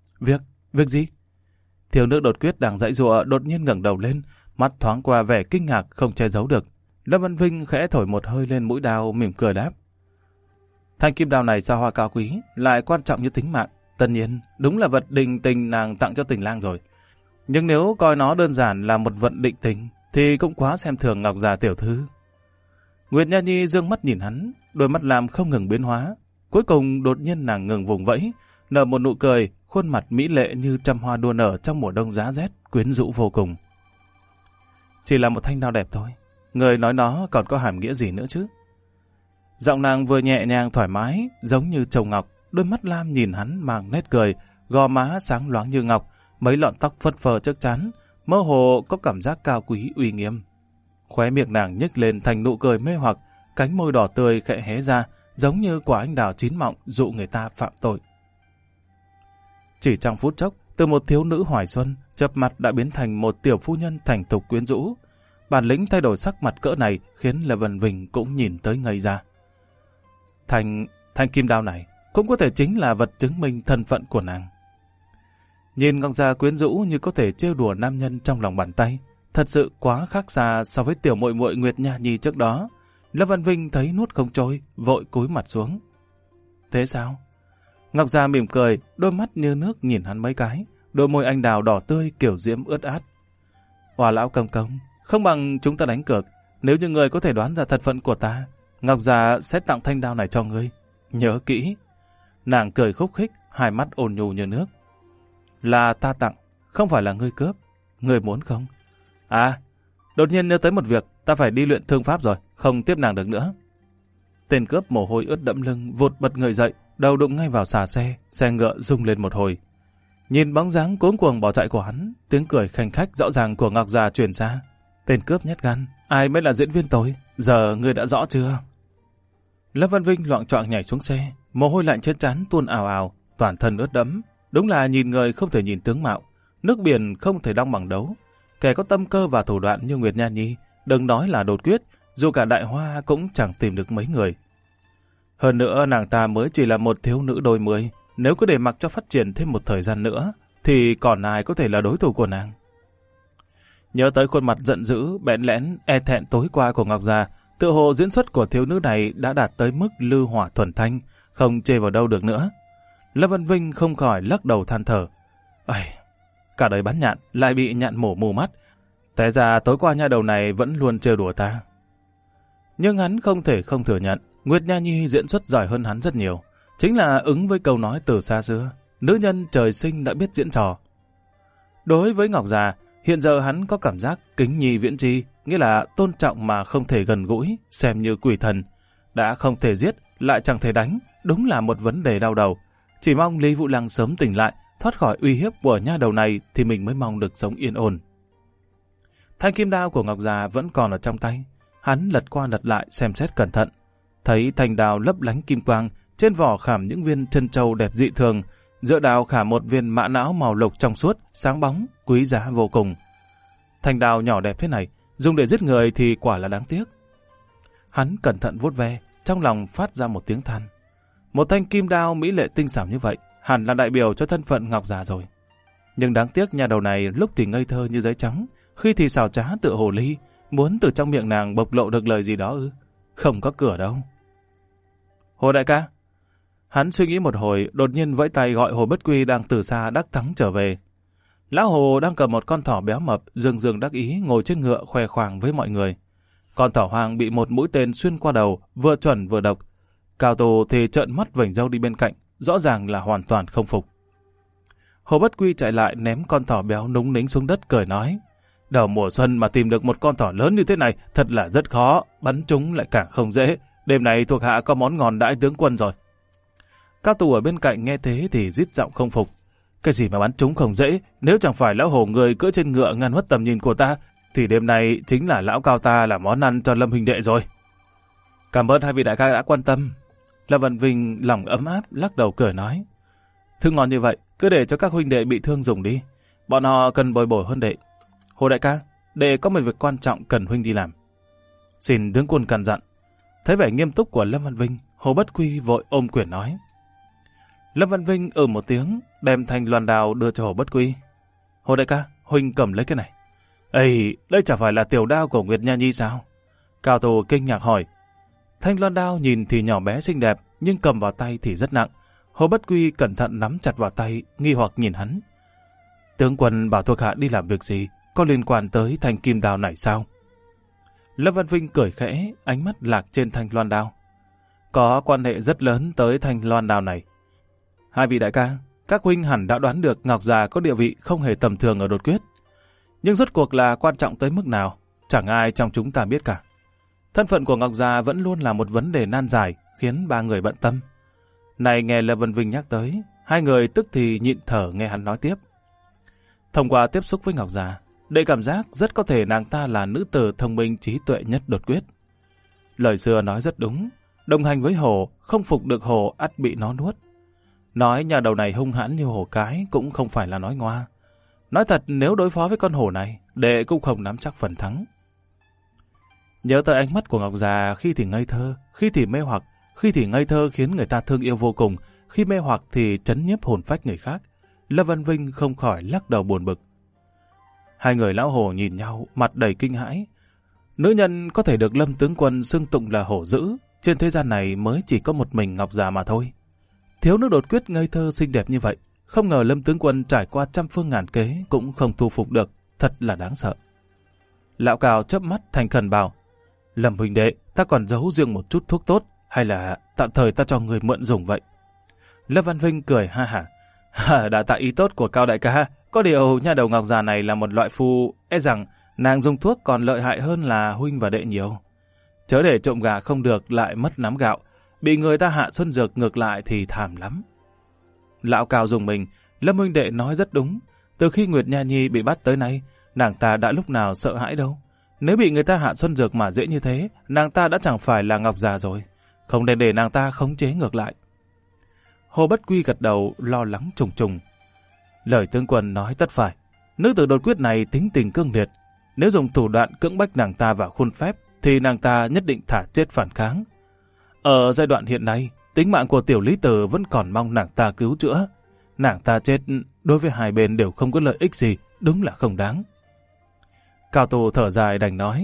Việc gì? Thiếu nữ đột quyết đang dãy giụa đột nhiên ngẩng đầu lên, mắt thoáng qua vẻ kinh ngạc không che giấu được. Lâm Văn Vinh khẽ thổi một hơi lên mũi đao, mỉm cười đáp: Thanh kim đao này sao hoa cao quý, lại quan trọng như tính mạng. Tất nhiên, đúng là vật định tình nàng tặng cho tình lang rồi. Nhưng nếu coi nó đơn giản là một vận định tình, thì cũng quá xem thường Ngọc Già tiểu thư. Nguyệt Nha Nhi dương mắt nhìn hắn, đôi mắt làm không ngừng biến hóa. Cuối cùng đột nhiên nàng ngừng vùng vẫy, nở một nụ cười, khuôn mặt mỹ lệ như trăm hoa đua nở trong mùa đông giá rét, quyến rũ vô cùng. Chỉ là một thanh đao đẹp thôi, Người nói nó còn có hàm nghĩa gì nữa chứ? Giọng nàng vừa nhẹ nhàng thoải mái, giống như Châu Ngọc, đôi mắt lam nhìn hắn mang nét cười, gò má sáng loáng như ngọc, mấy lọn tóc phất phơ trước trán, mơ hồ có cảm giác cao quý uy nghiêm. Khóe miệng nàng nhếch lên thành nụ cười mê hoặc, cánh môi đỏ tươi khẽ hé ra, giống như quả anh đào chín mọng dụ người ta phạm tội. Chỉ trong phút chốc, từ một thiếu nữ hoài xuân, chớp mặt đã biến thành một tiểu phu nhân thành thục quyến rũ. Bản lĩnh thay đổi sắc mặt cỡ này khiến Lê Vân Vinh cũng nhìn tới ngây ra. Thanh kim đao này cũng có thể chính là vật chứng minh thân phận của nàng. Nhìn Ngọc Già quyến rũ như có thể trêu đùa nam nhân trong lòng bàn tay, thật sự quá khác xa so với tiểu muội muội Nguyệt Nha Nhi trước đó. Lâm Văn Vinh thấy nuốt không trôi, vội cúi mặt xuống. Thế sao? Ngọc Già mỉm cười, đôi mắt như nước nhìn hắn mấy cái, đôi môi anh đào đỏ tươi kiểu diễm ướt át. Hòa lão công công, không bằng chúng ta đánh cược, nếu như người có thể đoán ra thân phận của ta, Ngọc Già sẽ tặng thanh đao này cho ngươi. Nhớ kỹ. Nàng cười khúc khích, hai mắt ôn nhu như nước. Là ta tặng, không phải là ngươi cướp. Ngươi muốn không? À, đột nhiên nhớ tới một việc, ta phải đi luyện thương pháp rồi, không tiếp nàng được nữa. Tên cướp mồ hôi ướt đẫm lưng, vụt bật người dậy, đầu đụng ngay vào xà xe, xe ngựa rung lên một hồi. Nhìn bóng dáng cuống cuồng bỏ chạy của hắn, tiếng cười khanh khách rõ ràng của Ngọc Già truyền ra. Tên cướp nhát gan, ai mới là diễn viên tối, giờ ngươi đã rõ chưa? Lâm Văn Vinh loạng choạng nhảy xuống xe, mồ hôi lạnh trên trán tuôn ào ào, toàn thân ướt đẫm. Đúng là nhìn người không thể nhìn tướng mạo, nước biển không thể đong bằng đấu. Kẻ có tâm cơ và thủ đoạn như Nguyệt Nha Nhi, đừng nói là đột quyết, dù cả Đại Hoa cũng chẳng tìm được mấy người. Hơn nữa nàng ta mới chỉ là một thiếu nữ đôi mươi, nếu cứ để mặc cho phát triển thêm một thời gian nữa, thì còn ai có thể là đối thủ của nàng. Nhớ tới khuôn mặt giận dữ, bẽn lẽn, e thẹn tối qua của Ngọc Già, tựa hồ diễn xuất của thiếu nữ này đã đạt tới mức lư hỏa thuần thanh, không chê vào đâu được nữa. Lâm Văn Vinh không khỏi lắc đầu than thở. Ây, cả đời bắn nhạn lại bị nhạn mổ mù mắt. Té ra tối qua nha đầu này vẫn luôn trêu đùa ta. Nhưng hắn không thể không thừa nhận, Nguyệt Nha Nhi diễn xuất giỏi hơn hắn rất nhiều. Chính là ứng với câu nói từ xa xưa, nữ nhân trời sinh đã biết diễn trò. Đối với Ngọc Già, hiện giờ hắn có cảm giác kính nhi viễn chi, nghĩa là tôn trọng mà không thể gần gũi, xem như quỷ thần. Đã không thể giết, lại chẳng thể đánh, đúng là một vấn đề đau đầu. Chỉ mong Lý Vũ Lăng sớm tỉnh lại, thoát khỏi uy hiếp của nha đầu này thì mình mới mong được sống yên ổn. Thanh kim đao của Ngọc Già vẫn còn ở trong tay. Hắn lật qua lật lại xem xét cẩn thận. Thấy thanh đao lấp lánh kim quang, trên vỏ khảm những viên chân châu đẹp dị thường, giữa đao khảm một viên mã não màu lục trong suốt, sáng bóng, quý giá vô cùng. Thanh đao nhỏ đẹp thế này, dùng để giết người thì quả là đáng tiếc. Hắn cẩn thận vuốt ve, trong lòng phát ra một tiếng than. Một thanh kim đao mỹ lệ tinh xảo như vậy, hẳn là đại biểu cho thân phận Ngọc Già rồi. Nhưng đáng tiếc nhà đầu này lúc thì ngây thơ như giấy trắng, khi thì xảo trá tựa hồ ly, muốn từ trong miệng nàng bộc lộ được lời gì đó ư? Không có cửa đâu. Hồ đại ca. Hắn suy nghĩ một hồi, đột nhiên vẫy tay gọi Hồ Bất Quy đang từ xa đắc thắng trở về. Lão Hồ đang cầm một con thỏ béo mập, dương dương đắc ý ngồi trên ngựa khoe khoang với mọi người. Con thỏ hoang bị một mũi tên xuyên qua đầu, vừa chuẩn vừa độc. Cao Tù thì trợn mắt vểnh râu đi bên cạnh, rõ ràng là hoàn toàn không phục. Hồ Bất Quy chạy lại ném con thỏ béo núng nính xuống đất cười nói: đầu mùa xuân mà tìm được một con thỏ lớn như thế này thật là rất khó, bắn chúng lại càng không dễ. Đêm nay thuộc hạ có món ngon đãi tướng quân rồi. Cao Tù ở bên cạnh nghe thế thì rít giọng không phục. Cái gì mà bắn chúng không dễ, nếu chẳng phải lão Hồ người cưỡi trên ngựa ngăn mất tầm nhìn của ta, thì đêm nay chính là lão Cao ta làm món ăn cho Lâm huynh đệ rồi. Cảm ơn hai vị đại ca đã quan tâm. Lâm Văn Vinh lòng ấm áp lắc đầu cười nói: thứ ngon như vậy cứ để cho các huynh đệ bị thương dùng đi, bọn họ cần bồi bổ hơn đệ. Hồ đại ca, đệ có một việc quan trọng cần huynh đi làm. Xin tướng quân căn dặn. Thấy vẻ nghiêm túc của Lâm Văn Vinh, Hồ Bất Quy vội ôm quyền nói. Lâm Văn Vinh một tiếng, đem thanh loan đao đưa cho Hồ Bất Quy. Hồ đại ca, huynh cầm lấy cái này. Ây, đây chả phải là tiểu đao của Nguyệt Nha Nhi sao? Cao Tù kinh ngạc hỏi. Thanh loan đao nhìn thì nhỏ bé xinh đẹp, nhưng cầm vào tay thì rất nặng. Hồ Bất Quy cẩn thận nắm chặt vào tay, nghi hoặc nhìn hắn. Tướng quân bảo thuộc hạ đi làm việc gì, có liên quan tới thanh kim đao này sao? Lâm Văn Vinh cười khẽ, ánh mắt lạc trên thanh loan đao. Có quan hệ rất lớn tới thanh loan đao này. Hai vị đại ca, các huynh hẳn đã đoán được Ngọc Già có địa vị không hề tầm thường ở đột quyết. Nhưng rốt cuộc là quan trọng tới mức nào? chẳng ai trong chúng ta biết cả. Thân phận của Ngọc Già vẫn luôn là một vấn đề nan giải, khiến ba người bận tâm. Này nghe Lâm Vân Vinh nhắc tới, hai người tức thì nhịn thở nghe hắn nói tiếp. Thông qua tiếp xúc với Ngọc Già, đệ cảm giác rất có thể nàng ta là nữ tử thông minh trí tuệ nhất đột quyết. Lời xưa nói rất đúng, đồng hành với hổ, không phục được hổ ắt bị nó nuốt. Nói nhà đầu này hung hãn như hổ cái cũng không phải là nói ngoa. Nói thật, nếu đối phó với con hổ này, đệ cũng không nắm chắc phần thắng. Nhớ tới ánh mắt của Ngọc Già, khi thì ngây thơ, khi thì mê hoặc, khi thì ngây thơ khiến người ta thương yêu vô cùng, khi mê hoặc thì trấn nhiếp hồn phách người khác. Lâm Vân Vinh không khỏi lắc đầu buồn bực. Hai người lão hổ nhìn nhau, mặt đầy kinh hãi. Nữ nhân có thể được Lâm tướng quân xưng tụng là hổ dữ, trên thế gian này mới chỉ có một mình Ngọc Già mà thôi. Thiếu nữ đột quyết ngây thơ xinh đẹp như vậy, không ngờ Lâm tướng quân trải qua trăm phương ngàn kế cũng không thu phục được, thật là đáng sợ. Lão Cao chớp mắt thành khẩn bảo, Lâm huynh đệ, ta còn giấu riêng một chút thuốc tốt, hay là tạm thời ta cho người mượn dùng vậy? Lâm Văn Vinh cười ha hả. Đã tạ ý tốt của Cao đại ca, có điều nha đầu Ngọc Già này là một loại phu, e rằng nàng dùng thuốc còn lợi hại hơn là huynh và đệ nhiều. Chớ để trộm gà không được lại mất nắm gạo, bị người ta hạ xuân dược ngược lại thì thảm lắm. Lão Cao dùng mình, Lâm huynh đệ nói rất đúng. Từ khi Nguyệt Nha Nhi bị bắt tới nay, nàng ta đã lúc nào sợ hãi đâu. Nếu bị người ta hạ xuân dược mà dễ như thế, nàng ta đã chẳng phải là Ngọc Già rồi. Không nên để nàng ta khống chế ngược lại. Hồ Bất Quy gật đầu lo lắng trùng trùng. Lời tướng quân nói tất phải. Nữ tử đột quyết này tính tình cương liệt. Nếu dùng thủ đoạn cưỡng bách nàng ta vào khuôn phép, thì nàng ta nhất định thả chết phản kháng. Ở giai đoạn hiện nay, tính mạng của tiểu lý tử vẫn còn mong nàng ta cứu chữa. Nàng ta chết đối với hai bên đều không có lợi ích gì, đúng là không đáng. Cao Tù thở dài đành nói,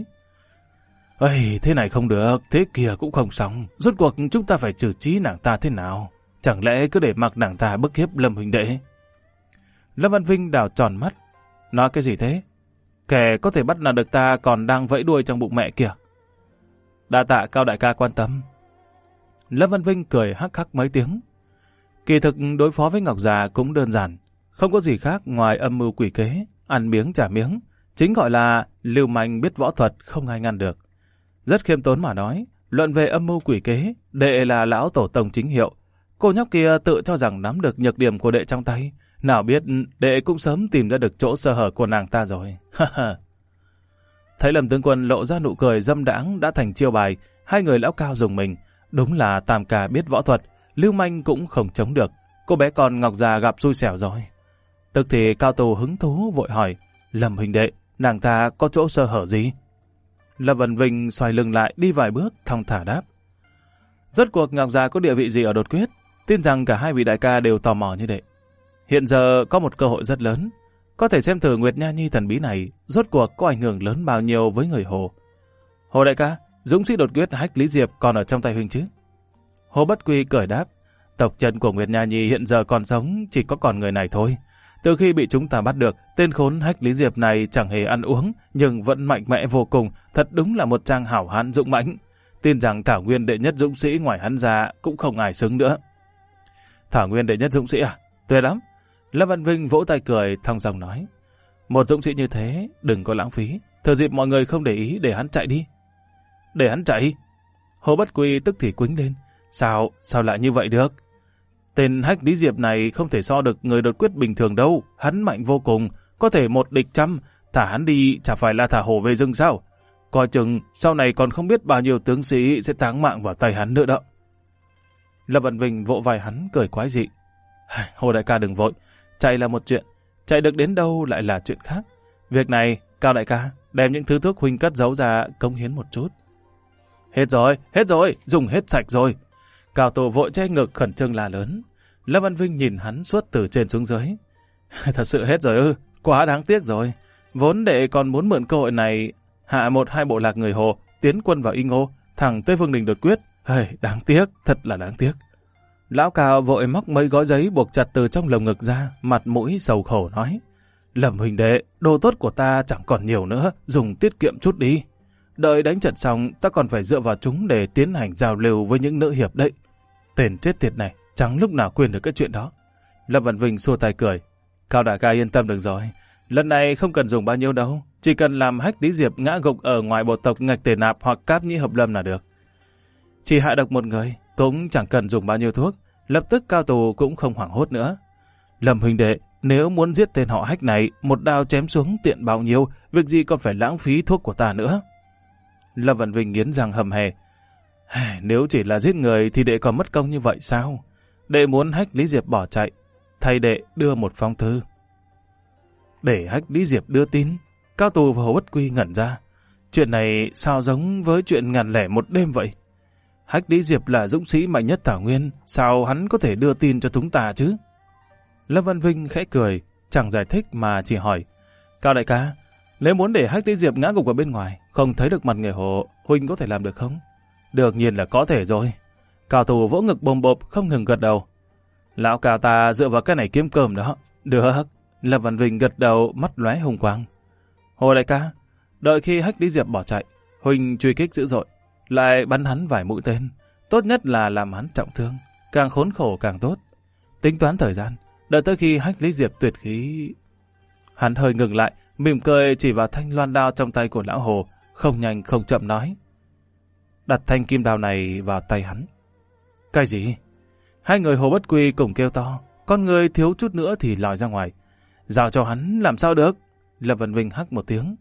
ây, thế này không được, thế kia cũng không xong. Rốt cuộc chúng ta phải xử trí nàng ta thế nào? Chẳng lẽ cứ để mặc nàng ta bức hiếp Lâm huynh đệ? Lâm Văn Vinh đảo tròn mắt. Nói cái gì thế? Kẻ có thể bắt nạt được ta còn đang vẫy đuôi trong bụng mẹ kìa. Đa tạ Cao đại ca quan tâm. Lâm Văn Vinh cười hắc hắc mấy tiếng. Kỳ thực đối phó với Ngọc Già cũng đơn giản. Không có gì khác ngoài âm mưu quỷ kế, ăn miếng trả miếng. Chính gọi là lưu manh biết võ thuật, không ai ngăn được. Rất khiêm tốn mà nói, luận về âm mưu quỷ kế, đệ là lão tổ tông chính hiệu. Cô nhóc kia tự cho rằng nắm được nhược điểm của đệ trong tay. Nào biết đệ cũng sớm tìm ra được chỗ sơ hở của nàng ta rồi. Thấy Lâm tướng quân lộ ra nụ cười dâm đãng đã thành chiêu bài, hai người lão Cao dùng mình. Đúng là tam ca biết võ thuật, lưu manh cũng không chống được. Cô bé con Ngọc Già gặp xui xẻo rồi. Tức thì Cao Tù hứng thú vội hỏi, Lâm huynh đệ, nàng ta có chỗ sơ hở gì? Lâm Văn Vinh xoay lưng lại đi vài bước thong thả đáp. Rốt cuộc Ngọc Già có địa vị gì ở đột quyết? Tin rằng cả hai vị đại ca đều tò mò như đệ. Hiện giờ có một cơ hội rất lớn, có thể xem thử Nguyệt Nha Nhi thần bí này rốt cuộc có ảnh hưởng lớn bao nhiêu với người Hồ. Hồ đại ca, dũng sĩ đột quyết Hách Lý Diệp còn ở trong tay huynh chứ? Hồ Bất Quy cười đáp, tộc nhân của Nguyệt Nha Nhi hiện giờ còn sống chỉ có còn người này thôi. Từ khi bị chúng ta bắt được, tên khốn Hách Lý Diệp này chẳng hề ăn uống, nhưng vẫn mạnh mẽ vô cùng, thật đúng là một trang hảo hán dũng mãnh. Tin rằng Thảo Nguyên đệ nhất dũng sĩ ngoài hắn ra cũng không ai xứng nữa. Thảo Nguyên đệ nhất dũng sĩ à? Tuyệt lắm. Lâm Văn Vinh vỗ tay cười, thong dong nói. Một dũng sĩ như thế, đừng có lãng phí. Thừa dịp mọi người không để ý, để hắn chạy đi. Để hắn chạy? Hồ Bất Quy tức thì quýnh lên. Sao lại như vậy được? Tên Hách Lý Diệp này không thể so được người đột quyết bình thường đâu. Hắn mạnh vô cùng, có thể một địch trăm. Thả hắn đi chả phải là thả hổ về rừng sao? Coi chừng sau này còn không biết bao nhiêu tướng sĩ sẽ táng mạng vào tay hắn nữa đó. Lâm Văn Vinh vỗ vai hắn cười quái dị. Hồ đại ca đừng vội, chạy là một chuyện, chạy được đến đâu lại là chuyện khác. Việc này, Cao đại ca, đem những thứ thuốc huynh cất giấu ra cống hiến một chút. Hết rồi, dùng hết sạch rồi. Cao Tổ vội che ngực khẩn trương la lớn. Lâm Văn Vinh nhìn hắn suốt từ trên xuống dưới. Thật sự hết rồi ư, quá đáng tiếc rồi. Vốn đệ còn muốn mượn cơ hội này hạ 1-2 bộ lạc người Hồ, tiến quân vào Y Ngô, thẳng tới Vương Đình đột quyết. Đáng tiếc, thật là đáng tiếc. Lão Cao vội móc mấy gói giấy buộc chặt từ trong lồng ngực ra, mặt mũi sầu khổ nói. Lâm huynh đệ, đồ tốt của ta chẳng còn nhiều nữa, dùng tiết kiệm chút đi. Đợi đánh trận xong, ta còn phải dựa vào chúng để tiến hành giao lưu với những nữ hiệp đấy. Tên chết tiệt này, chẳng lúc nào quên được cái chuyện đó. Lâm Văn Vinh xua tay cười. Cao đại ca yên tâm được rồi, lần này không cần dùng bao nhiêu đâu, chỉ cần làm Hách Lý Diệp ngã gục ở ngoài bộ tộc Ngạch Tề Nạp hoặc Cáp Nhĩ Hợp Lâm là được. Chỉ hạ độc một người, cũng chẳng cần dùng bao nhiêu thuốc, lập tức cao tù cũng không hoảng hốt nữa. Lâm huynh đệ, nếu muốn giết tên họ Hách này, một đao chém xuống tiện bao nhiêu, việc gì còn phải lãng phí thuốc của ta nữa. Lâm Vạn Vinh nghiến răng hầm hè. Nếu chỉ là giết người thì đệ còn mất công như vậy sao? Đệ muốn Hách Lý Diệp bỏ chạy, thay đệ đưa một phong thư. Để Hách Lý Diệp đưa tin, cao tù và Hồ Bất Quy ngẩn ra. Chuyện này sao giống với chuyện 1001 đêm vậy? Hách Lý Diệp là dũng sĩ mạnh nhất Thảo Nguyên, sao hắn có thể đưa tin cho chúng ta chứ? Lâm Văn Vinh khẽ cười, chẳng giải thích mà chỉ hỏi. Cao đại ca, nếu muốn để Hách Lý Diệp ngã gục ở bên ngoài, không thấy được mặt người Hồ, huynh có thể làm được không? Đương nhiên là có thể rồi. Cao tù vỗ ngực bồm bộp không ngừng gật đầu. Lão Cao ta dựa vào cái này kiếm cơm đó. Được. Lâm Văn Vinh gật đầu, mắt lóe hùng quang. Hồ đại ca, đợi khi Hách Lý Diệp bỏ chạy, huynh truy kích dữ dội, lại bắn hắn vài mũi tên. Tốt nhất là làm hắn trọng thương, càng khốn khổ càng tốt. Tính toán thời gian, đợi tới khi Hách Lý Diệp tuyệt khí. Hắn hơi ngừng lại, mỉm cười chỉ vào thanh loan đao trong tay của lão Hồ, không nhanh không chậm nói. Đặt thanh kim đao này vào tay hắn. Cái gì? Hai người Hồ Bất Quy cùng kêu to, con người thiếu chút nữa thì lòi ra ngoài. Giao cho hắn làm sao được? Lâm Văn Vinh hắc một tiếng.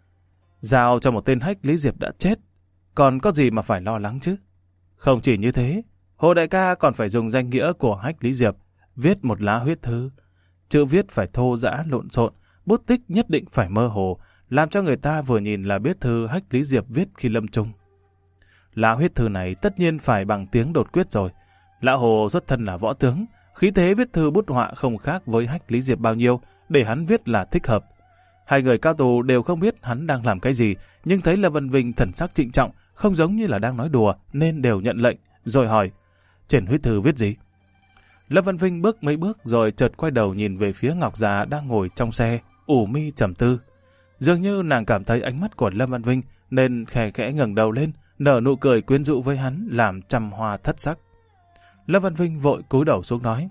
Giao cho một tên Hách Lý Diệp đã chết, còn có gì mà phải lo lắng chứ? Không chỉ như thế, Hồ đại ca còn phải dùng danh nghĩa của Hách Lý Diệp viết một lá huyết thư. Chữ viết phải thô dã lộn xộn, bút tích nhất định phải mơ hồ, làm cho người ta vừa nhìn là biết thư Hách Lý Diệp viết khi lâm chung. Lá huyết thư này tất nhiên phải bằng tiếng đột quyết rồi. Lão Hồ xuất thân là võ tướng, khí thế viết thư bút họa không khác với Hách Lý Diệp bao nhiêu, để hắn viết là thích hợp. Hai người cao tù đều không biết hắn đang làm cái gì, nhưng thấy Lâm Văn Vinh thần sắc trịnh trọng, không giống như là đang nói đùa, nên đều nhận lệnh, rồi hỏi, trên huyết thư viết gì? Lâm Văn Vinh bước mấy bước rồi chợt quay đầu nhìn về phía Ngọc Già đang ngồi trong xe, ủ mi trầm tư. Dường như nàng cảm thấy ánh mắt của Lâm Văn Vinh, nên khẽ khẽ ngẩng đầu lên, nở nụ cười quyến rũ với hắn, làm trăm hoa thất sắc. Lâm Văn Vinh vội cúi đầu xuống nói,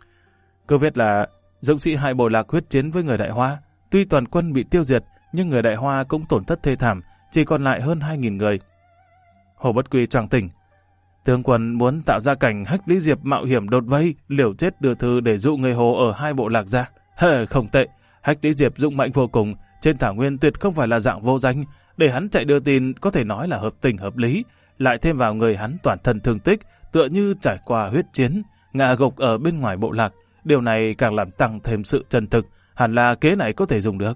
cứ viết là dũng sĩ hai bộ lạc huyết chiến với người Đại Hoa, tuy toàn quân bị tiêu diệt, nhưng người Đại Hoa cũng tổn thất thê thảm, chỉ còn lại hơn 2.000 người. Hồ Bất Quy choàng tỉnh. Tướng quân muốn tạo ra cảnh Hách Lý Diệp mạo hiểm đột vây, liều chết đưa thư để dụ người Hồ ở hai bộ lạc ra. Không tệ, Hách Lý Diệp dũng mạnh vô cùng, trên Thảo Nguyên tuyệt không phải là dạng vô danh, để hắn chạy đưa tin có thể nói là hợp tình hợp lý, lại thêm vào người hắn toàn thân thương tích, tựa như trải qua huyết chiến, ngã gục ở bên ngoài bộ lạc. Điều này càng làm tăng thêm sự chân thực, hẳn là kế này có thể dùng được.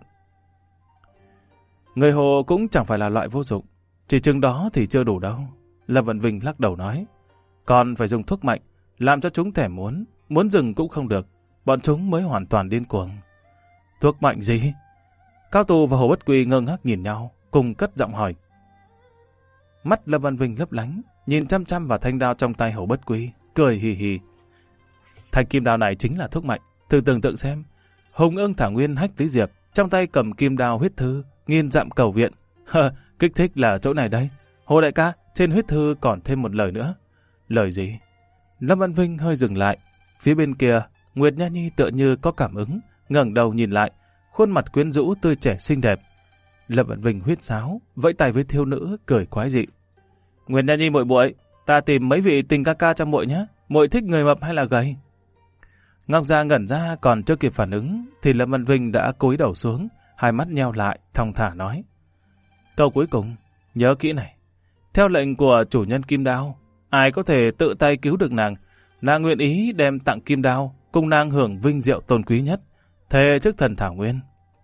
Người Hồ cũng chẳng phải là loại vô dụng, chỉ chừng đó thì chưa đủ đâu. Lâm Văn Vinh lắc đầu nói, còn phải dùng thuốc mạnh, làm cho chúng thèm muốn dừng cũng không được, bọn chúng mới hoàn toàn điên cuồng. Thuốc mạnh gì? Cao tù và Hồ Bất Quy ngơ ngác nhìn nhau, cùng cất giọng hỏi. Mắt Lâm Văn Vinh lấp lánh, nhìn chăm chăm vào thanh đao trong tay Hồ Bất Quy, cười hì hì. Thanh kim đao này chính là thuốc mạnh, thử tưởng tượng xem. Hùng ưng Thảo Nguyên Hách Lý Diệp, trong tay cầm kim đao huyết thư, nghiên dặm cầu viện. Kích thích là chỗ này đây. Hồ đại ca, trên huyết thư còn thêm một lời nữa. Lời gì? Lâm Văn Vinh hơi dừng lại. Phía bên kia, Nguyệt Nha Nhi tựa như có cảm ứng, ngẩng đầu nhìn lại, khuôn mặt quyến rũ tươi trẻ xinh đẹp. Lâm Văn Vinh huýt sáo, vẫy tay với thiếu nữ, cười quái dị. Nguyệt Nha Nhi muội muội, ta tìm mấy vị tình ca ca cho muội nhé. Muội thích người mập hay là gầy? Ngọc Gia ngẩn ra còn chưa kịp phản ứng, thì Lâm Văn Vinh đã cúi đầu xuống, hai mắt nheo lại, thong thả nói. Câu cuối cùng, nhớ kỹ này. Theo lệnh của chủ nhân Kim Đao, ai có thể tự tay cứu được nàng, nàng nguyện ý đem tặng Kim Đao, cùng nàng hưởng vinh diệu tôn quý nhất, thề trước thần Thảo Nguyên.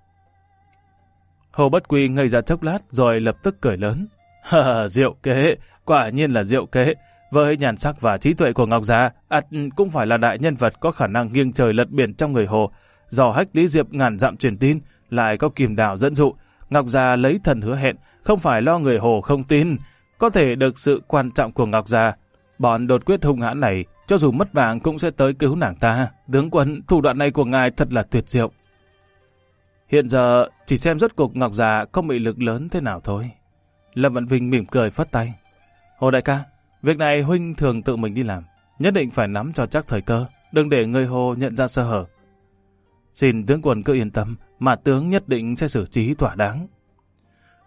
Hồ Bất Quy ngây ra chốc lát rồi lập tức cười lớn. Diệu kế, quả nhiên là diệu kế. Với nhàn sắc và trí tuệ của Ngọc Gia, cũng phải là đại nhân vật có khả năng nghiêng trời lật biển trong người Hồ. Do Hách Lý Diệp ngàn dặm truyền tin, lại có Kim Đao dẫn dụ, Ngọc Gia lấy thần hứa hẹn, không phải lo người Hồ không tin, có thể được sự quan trọng của Ngọc Gia. Bọn đột quyết hung hãn này, cho dù mất mạng cũng sẽ tới cứu nàng ta. Tướng quân, thủ đoạn này của ngài thật là tuyệt diệu. Hiện giờ chỉ xem rốt cuộc Ngọc Gia có mị lực lớn thế nào thôi. Lâm Văn Vinh mỉm cười phất tay. Hồ đại ca, việc này huynh thường tự mình đi làm, nhất định phải nắm cho chắc thời cơ, đừng để người Hồ nhận ra sơ hở. Xin tướng quân cứ yên tâm, mà tướng nhất định sẽ xử trí thỏa đáng.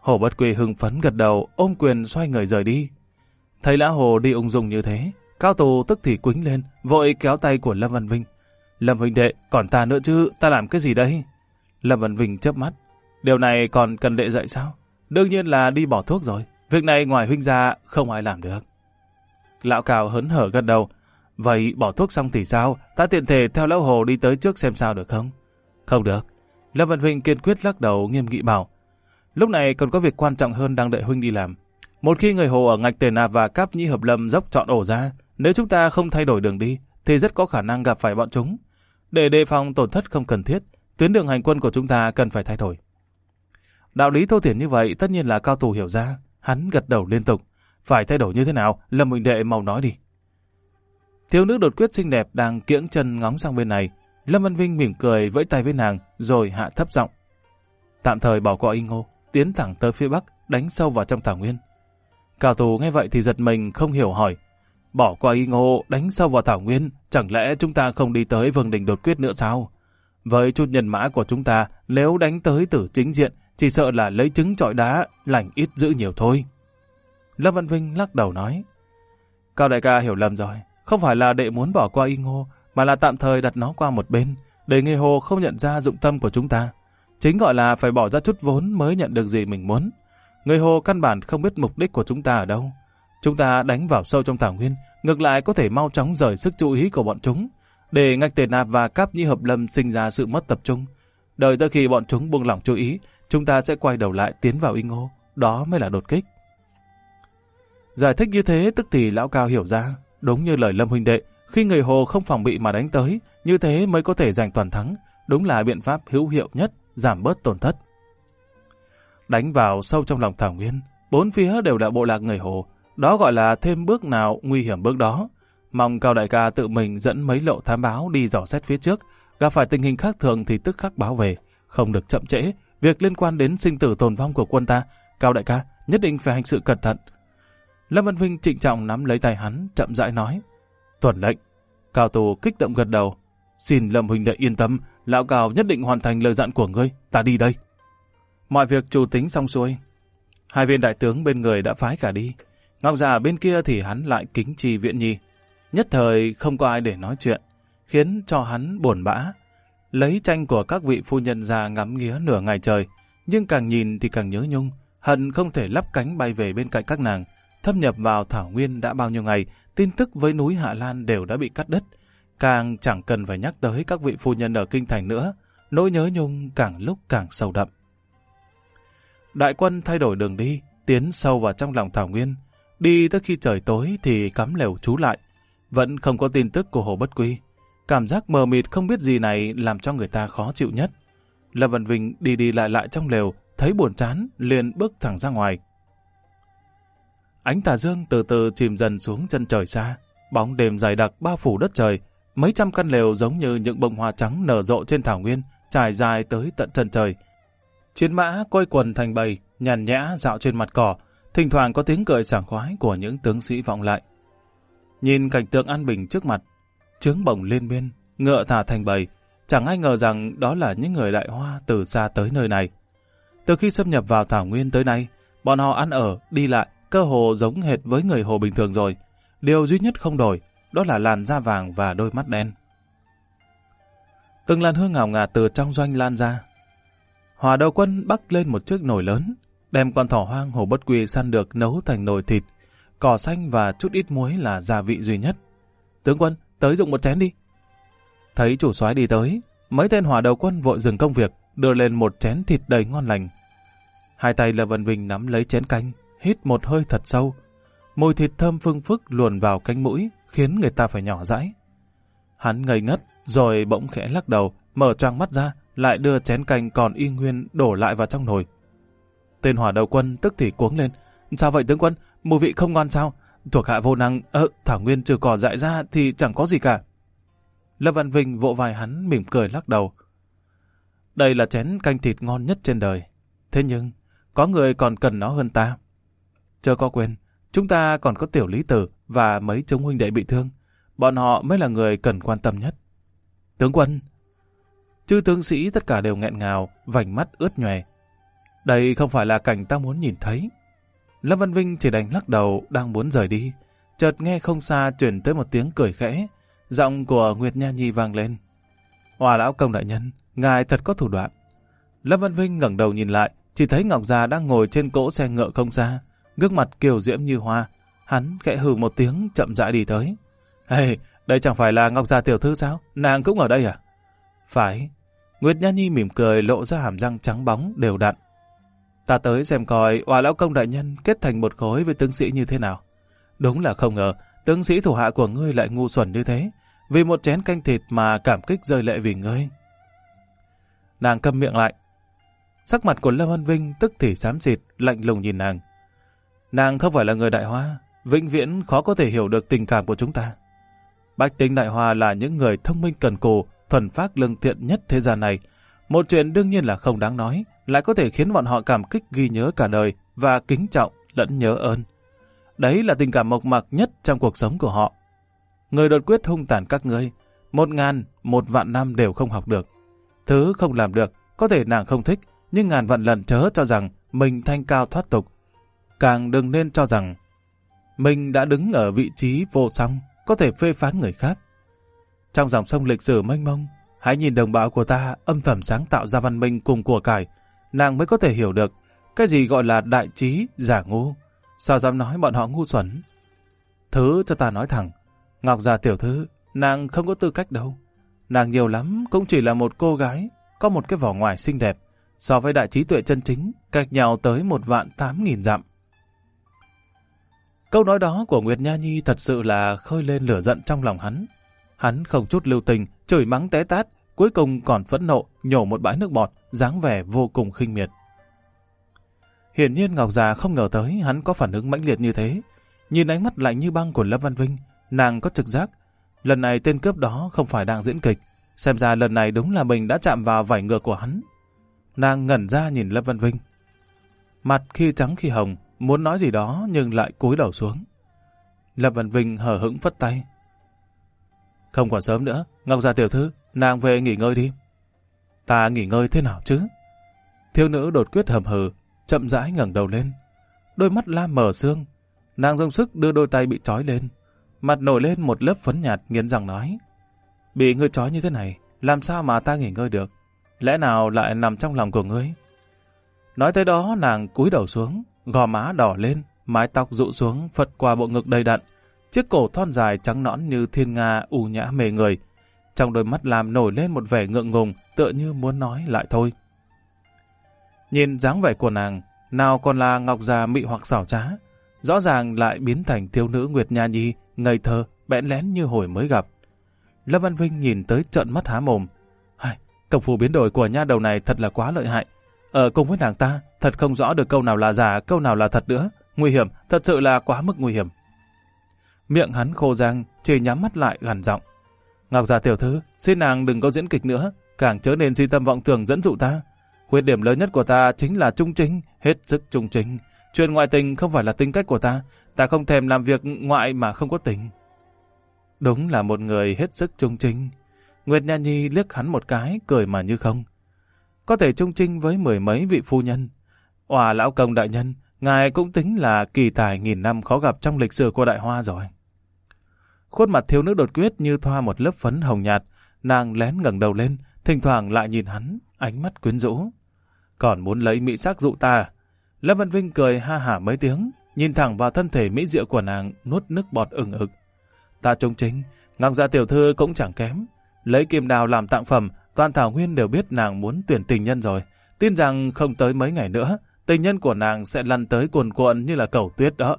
Hồ Bất Quy hưng phấn gật đầu, ôm quyền xoay người rời đi. Thấy Lão Hồ đi ung dung như thế, Cao Tù tức thì quĩnh lên, vội kéo tay của Lâm Văn Vinh. Lâm huynh đệ, còn ta nữa chứ, ta làm cái gì đây? Lâm Văn Vinh chớp mắt. Điều này còn cần đệ dạy sao? Đương nhiên là đi bỏ thuốc rồi. Việc này ngoài huynh ra không ai làm được. Lão Cao hớn hở gật đầu. Vậy bỏ thuốc xong thì sao? Ta tiện thể theo Lão Hồ đi tới trước xem sao được không? Không được. Lâm Văn Vinh kiên quyết lắc đầu nghiêm nghị bảo. Lúc này còn có việc quan trọng hơn đang đợi huynh đi làm. Một khi người Hồ ở ngạch Tề Nạp và Cáp Nhĩ Hợp Lâm dốc trọn ổ ra, nếu chúng ta không thay đổi đường đi, thì rất có khả năng gặp phải bọn chúng. Để đề phòng tổn thất không cần thiết, tuyến đường hành quân của chúng ta cần phải thay đổi. Đạo lý thô thiển như vậy tất nhiên là Cao Tù hiểu ra. Hắn gật đầu liên tục. Phải thay đổi như thế nào? Lâm huynh đệ mau nói đi. Thiếu nữ đột quyết xinh đẹp đang kiễng chân ngóng sang bên này. Lâm Văn Vinh mỉm cười vẫy tay với nàng rồi hạ thấp giọng. Tạm thời bỏ qua Y Ngô, tiến thẳng tới phía bắc, đánh sâu vào trong thảo nguyên. Cao Tù nghe vậy thì giật mình không hiểu hỏi. Bỏ qua Y Ngô, đánh sâu vào thảo nguyên, chẳng lẽ chúng ta không đi tới Vương Đình đột quyết nữa sao? Với chút nhân mã của chúng ta, nếu đánh tới Tử chính diện, chỉ sợ là lấy trứng trọi đá, lành ít giữ nhiều thôi. Lâm Văn Vinh lắc đầu nói. Cao đại ca hiểu lầm rồi, không phải là đệ muốn bỏ qua Y Ngô, mà là tạm thời đặt nó qua một bên, để người Hồ không nhận ra dụng tâm của chúng ta. Chính gọi là phải bỏ ra chút vốn mới nhận được gì mình muốn. Người Hồ căn bản không biết mục đích của chúng ta ở đâu. Chúng ta đánh vào sâu trong thảo nguyên, ngược lại có thể mau chóng rời sức chú ý của bọn chúng, để ngạch Tề Nạp và Cáp Nhĩ Hợp Lâm sinh ra sự mất tập trung. Đợi tới khi bọn chúng buông lỏng chú ý, chúng ta sẽ quay đầu lại tiến vào Y Ngô, đó mới là đột kích. Giải thích như thế tức thì Lão Cao hiểu ra, đúng như lời Lâm huynh đệ, khi người Hồ không phòng bị mà đánh tới, như thế mới có thể giành toàn thắng, đúng là biện pháp hữu hiệu nhất, giảm bớt tổn thất. Đánh vào sâu trong lòng thảo nguyên, bốn phía đều là bộ lạc người Hồ, đó gọi là thêm bước nào nguy hiểm bước đó. Mong Cao đại ca tự mình dẫn mấy lộ thám báo đi dò xét phía trước, gặp phải tình hình khác thường thì tức khắc báo về, không được chậm trễ. Việc liên quan đến sinh tử tồn vong của quân ta, Cao đại ca nhất định phải hành sự cẩn thận. Lâm Văn Vinh trịnh trọng nắm lấy tay hắn, chậm rãi nói. Tuần lệnh. Cao Tù kích động gật đầu. Xin Lâm huynh đệ yên tâm, Lão Cao nhất định hoàn thành lời dặn của ngươi, ta đi đây. Mọi việc chủ tính xong xuôi. Hai viên đại tướng bên người đã phái cả đi. Ngọc Già bên kia thì hắn lại kính chi viện nhi. Nhất thời không có ai để nói chuyện, khiến cho hắn buồn bã. Lấy tranh của các vị phu nhân ra ngắm nghía nửa ngày trời, nhưng càng nhìn thì càng nhớ nhung, hận không thể lắp cánh bay về bên cạnh các nàng. Thâm nhập vào thảo nguyên đã bao nhiêu ngày, tin tức với núi Hạ Lan đều đã bị cắt đứt. Càng chẳng cần phải nhắc tới các vị phu nhân ở kinh thành nữa, nỗi nhớ nhung càng lúc càng sâu đậm. Đại quân thay đổi đường đi, tiến sâu vào trong lòng thảo nguyên. Đi tới khi trời tối thì cắm lều trú lại. Vẫn không có tin tức của Hồ Bất Quy. Cảm giác mờ mịt không biết gì này làm cho người ta khó chịu nhất. Lâm Văn Vinh đi đi lại trong lều, thấy buồn chán, liền bước thẳng ra ngoài. Ánh tà dương từ từ chìm dần xuống chân trời xa. Bóng đêm dày đặc bao phủ đất trời. Mấy trăm căn lều giống như những bông hoa trắng nở rộ trên thảo nguyên, trải dài tới tận chân trời. Chiến mã quây quần thành bầy, nhàn nhã dạo trên mặt cỏ. Thỉnh thoảng có tiếng cười sảng khoái của những tướng sĩ vọng lại. Nhìn cảnh tượng an bình trước mặt, trướng bổng liên miên, ngựa thả thành bầy, chẳng ai ngờ rằng đó là những người Đại Hoa từ xa tới nơi này. Từ khi xâm nhập vào thảo nguyên tới nay, bọn họ ăn ở, đi lại, cơ hồ giống hệt với người Hồ bình thường rồi. Điều duy nhất không đổi, đó là làn da vàng và đôi mắt đen. Từng làn hương ngào ngạt từ trong doanh lan ra. Hỏa đầu quân bắc lên một chiếc nồi lớn, đem con thỏ hoang Hồ Bất Quy săn được nấu thành nồi thịt, cỏ xanh và chút ít muối là gia vị duy nhất. Tướng quân, tới dụng một chén đi. Thấy chủ soái đi tới, mấy tên hỏa đầu quân vội dừng công việc, đưa lên một chén thịt đầy ngon lành. Hai tay Lâm Văn Vinh nắm lấy chén canh, hít một hơi thật sâu. Mùi thịt thơm phương phức luồn vào cánh mũi, khiến người ta phải nhỏ dãi. Hắn ngây ngất, rồi bỗng khẽ lắc đầu, mở choang mắt ra, lại đưa chén canh còn y nguyên đổ lại vào trong nồi. Tên hỏa đầu quân tức thì cuống lên. Sao vậy tướng quân? Mùi vị không ngon sao? Thuộc hạ vô năng, thảo nguyên trừ cỏ dại ra thì chẳng có gì cả. Lâm Văn Vinh vỗ vai hắn mỉm cười lắc đầu. Đây là chén canh thịt ngon nhất trên đời. Thế nhưng, có người còn cần nó hơn ta. Chớ có quên, chúng ta còn có Tiểu Lý Tử và mấy chúng huynh đệ bị thương. Bọn họ mới là người cần quan tâm nhất. Tướng quân! Chư tướng sĩ tất cả đều nghẹn ngào, vành mắt ướt nhòe. Đây không phải là cảnh ta muốn nhìn thấy. Lâm Văn Vinh chỉ đành lắc đầu, đang muốn rời đi. Chợt nghe không xa truyền tới một tiếng cười khẽ. Giọng của Nguyệt Nha Nhi vang lên. Oà lão công đại nhân, ngài thật có thủ đoạn. Lâm Văn Vinh ngẩng đầu nhìn lại, chỉ thấy Ngọc Già đang ngồi trên cỗ xe ngựa không xa, gương mặt kiều diễm như hoa. Hắn khẽ hừ một tiếng, chậm rãi đi tới. Hey, đây chẳng phải là Ngọc Già tiểu thư sao? Nàng cũng ở đây à? Phải. Nguyệt Nha Nhi mỉm cười, lộ ra hàm răng trắng bóng đều đặn. Ta tới xem coi Oà lão công đại nhân kết thành một khối với tướng sĩ như thế nào. Đúng là không ngờ, tướng sĩ thủ hạ của ngươi lại ngu xuẩn như thế, vì một chén canh thịt mà cảm kích rơi lệ vì ngươi. Nàng câm miệng lại. Sắc mặt của Lâm Văn Vinh tức thì xám xịt, lạnh lùng nhìn nàng. Nàng không phải là người Đại Hoa, vĩnh viễn khó có thể hiểu được tình cảm của chúng ta. Bách tính Đại Hoa là những người thông minh cần cù, thuần phác lương thiện nhất thế gian này. Một chuyện đương nhiên là không đáng nói, lại có thể khiến bọn họ cảm kích ghi nhớ cả đời và kính trọng lẫn nhớ ơn. Đấy là tình cảm mộc mạc nhất trong cuộc sống của họ. Người đột quyết hung tàn các ngươi, 1000, 1.000.000 năm đều không học được. Thứ không làm được, có thể nàng không thích, nhưng ngàn vạn lần chớ cho rằng mình thanh cao thoát tục. Càng đừng nên cho rằng mình đã đứng ở vị trí vô song, có thể phê phán người khác. Trong dòng sông lịch sử mênh mông, hãy nhìn đồng bào của ta âm thầm sáng tạo ra văn minh cùng của cải, nàng mới có thể hiểu được cái gì gọi là đại trí giả ngu. Sao dám nói bọn họ ngu xuẩn? Thứ cho ta nói thẳng, Ngọc Già tiểu thư, nàng không có tư cách đâu. Nàng nhiều lắm cũng chỉ là một cô gái, có một cái vỏ ngoài xinh đẹp, so với đại trí tuệ chân chính, cách nhau tới 1.800.000 dặm. Câu nói đó của Nguyệt Nha Nhi thật sự là khơi lên lửa giận trong lòng hắn. Hắn không chút lưu tình, chửi mắng té tát, cuối cùng còn phẫn nộ, nhổ một bãi nước bọt, dáng vẻ vô cùng khinh miệt. Hiển nhiên Ngọc Già không ngờ tới hắn có phản ứng mãnh liệt như thế. Nhìn ánh mắt lạnh như băng của Lâm Văn Vinh, nàng có trực giác. Lần này tên cướp đó không phải đang diễn kịch, xem ra lần này đúng là mình đã chạm vào vảy ngược của hắn. Nàng ngẩn ra nhìn Lâm Văn Vinh. Mặt khi trắng khi hồng, muốn nói gì đó nhưng lại cúi đầu xuống. Lâm Văn Vinh hờ hững phất tay. Không còn sớm nữa, Ngọc Già tiểu thư, nàng về nghỉ ngơi đi. Ta nghỉ ngơi thế nào chứ? Thiếu nữ đột quyết hầm hừ, chậm rãi ngẩng đầu lên. Đôi mắt lam mờ sương, nàng dùng sức đưa đôi tay bị trói lên. Mặt nổi lên một lớp phấn nhạt, nghiến răng nói. Bị ngươi trói như thế này, làm sao mà ta nghỉ ngơi được? Lẽ nào lại nằm trong lòng của ngươi? Nói tới đó nàng cúi đầu xuống, gò má đỏ lên, mái tóc rũ xuống phật qua bộ ngực đầy đặn, chiếc cổ thon dài trắng nõn như thiên nga u nhã mê người. Trong đôi mắt làm nổi lên một vẻ ngượng ngùng, tựa như muốn nói lại thôi. Nhìn dáng vẻ của nàng, nào còn là Ngọc Già mị hoặc xảo trá, rõ ràng lại biến thành thiếu nữ Nguyệt Nha Nhi, ngây thơ, bẽn lén như hồi mới gặp. Lâm Văn Vinh nhìn tới trợn mắt há mồm. Công phu biến đổi của nha đầu này thật là quá lợi hại. Ở cùng với nàng ta, thật không rõ được câu nào là giả, câu nào là thật nữa. Nguy hiểm, thật sự là quá mức nguy hiểm. Miệng hắn khô răng, chỉ nhắm mắt lại gằn giọng. Ngọc Già tiểu thư, xin nàng đừng có diễn kịch nữa, càng chớ nên si tâm vọng tưởng dẫn dụ ta. Khuyết điểm lớn nhất của ta chính là trung chính, hết sức trung chính. Chuyện ngoại tình không phải là tính cách của ta, ta không thèm làm việc ngoại mà không có tình. Đúng là một người hết sức trung chính. Nguyệt Nha Nhi liếc hắn một cái, cười mà như không. Có thể trung trinh với 10 mấy vị phu nhân. Oà lão công đại nhân, ngài cũng tính là kỳ tài 1000 năm khó gặp trong lịch sử của Đại Hoa rồi. Khuôn mặt thiếu nữ đột quyết như thoa một lớp phấn hồng nhạt, nàng lén ngẩng đầu lên, thỉnh thoảng lại nhìn hắn, ánh mắt quyến rũ. Còn muốn lấy mỹ sắc dụ ta? Lâm Văn Vinh cười ha hả mấy tiếng, nhìn thẳng vào thân thể mỹ diệu của nàng, nuốt nước bọt ửng ực. Ta trung chính, Ngọc Già tiểu thư cũng chẳng kém. Lấy kim đào làm tặng phẩm, toàn Thảo Nguyên đều biết nàng muốn tuyển tình nhân rồi. Tin rằng không tới mấy ngày nữa, tình nhân của nàng sẽ lăn tới cuồn cuộn như là cẩu tuyết đó.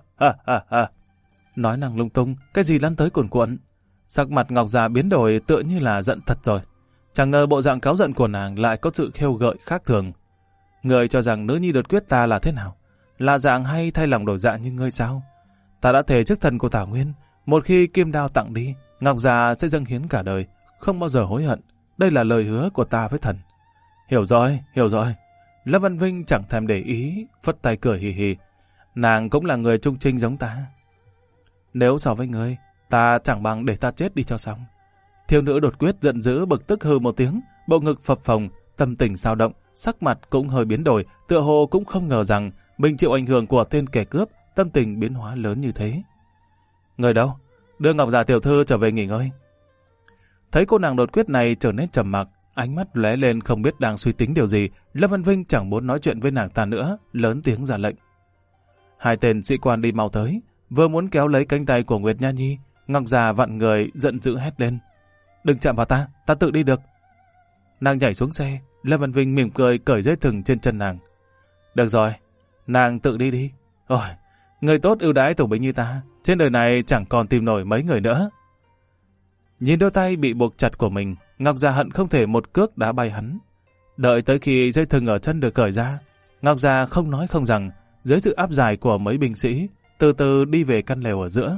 Nói nàng lung tung, cái gì lăn tới cuồn cuộn? Sắc mặt Ngọc Già biến đổi tựa như là giận thật rồi. Chẳng ngờ bộ dạng cáu giận của nàng lại có sự khêu gợi khác thường. Người cho rằng nữ nhi đột quyết ta là thế nào? Là dạng hay thay lòng đổi dạ như ngươi sao? Ta đã thề trước thần của Thảo Nguyên, một khi kim đao tặng đi, Ngọc Già sẽ dâng hiến cả đời, không bao giờ hối hận. Đây là lời hứa của ta với thần. Hiểu rồi, hiểu rồi. Lâm Văn Vinh chẳng thèm để ý, phất tay cười hì hì. Nàng cũng là người trung trinh giống ta. Nếu so với ngươi, ta chẳng bằng để ta chết đi cho xong. Thiếu nữ đột quyết giận dữ bực tức hừ một tiếng, bộ ngực phập phồng, tâm tình sao động, sắc mặt cũng hơi biến đổi, tựa hồ cũng không ngờ rằng mình chịu ảnh hưởng của tên kẻ cướp, tâm tình biến hóa lớn như thế. Người đâu? Đưa Ngọc Già tiểu thư trở về nghỉ ngơi. Thấy cô nàng đột quyết này trở nên trầm mặc, ánh mắt lóe lên không biết đang suy tính điều gì, Lâm Văn Vinh chẳng muốn nói chuyện với nàng ta nữa, lớn tiếng ra lệnh. Hai tên sĩ quan đi mau tới, vừa muốn kéo lấy cánh tay của Nguyệt Nha Nhi, Ngọc Già vặn người giận dữ hét lên. Đừng chạm vào ta, ta tự đi được. Nàng nhảy xuống xe, Lâm Văn Vinh mỉm cười cởi dây thừng trên chân nàng. Được rồi, nàng tự đi đi. Ôi, người tốt ưu đãi tù binh như ta, trên đời này chẳng còn tìm nổi mấy người nữa. Nhìn đôi tay bị buộc chặt của mình, Ngọc Già hận không thể một cước đá bay hắn. Đợi tới khi dây thừng ở chân được cởi ra, Ngọc Già không nói không rằng, dưới sự áp giải của mấy binh sĩ, từ từ đi về căn lều ở giữa.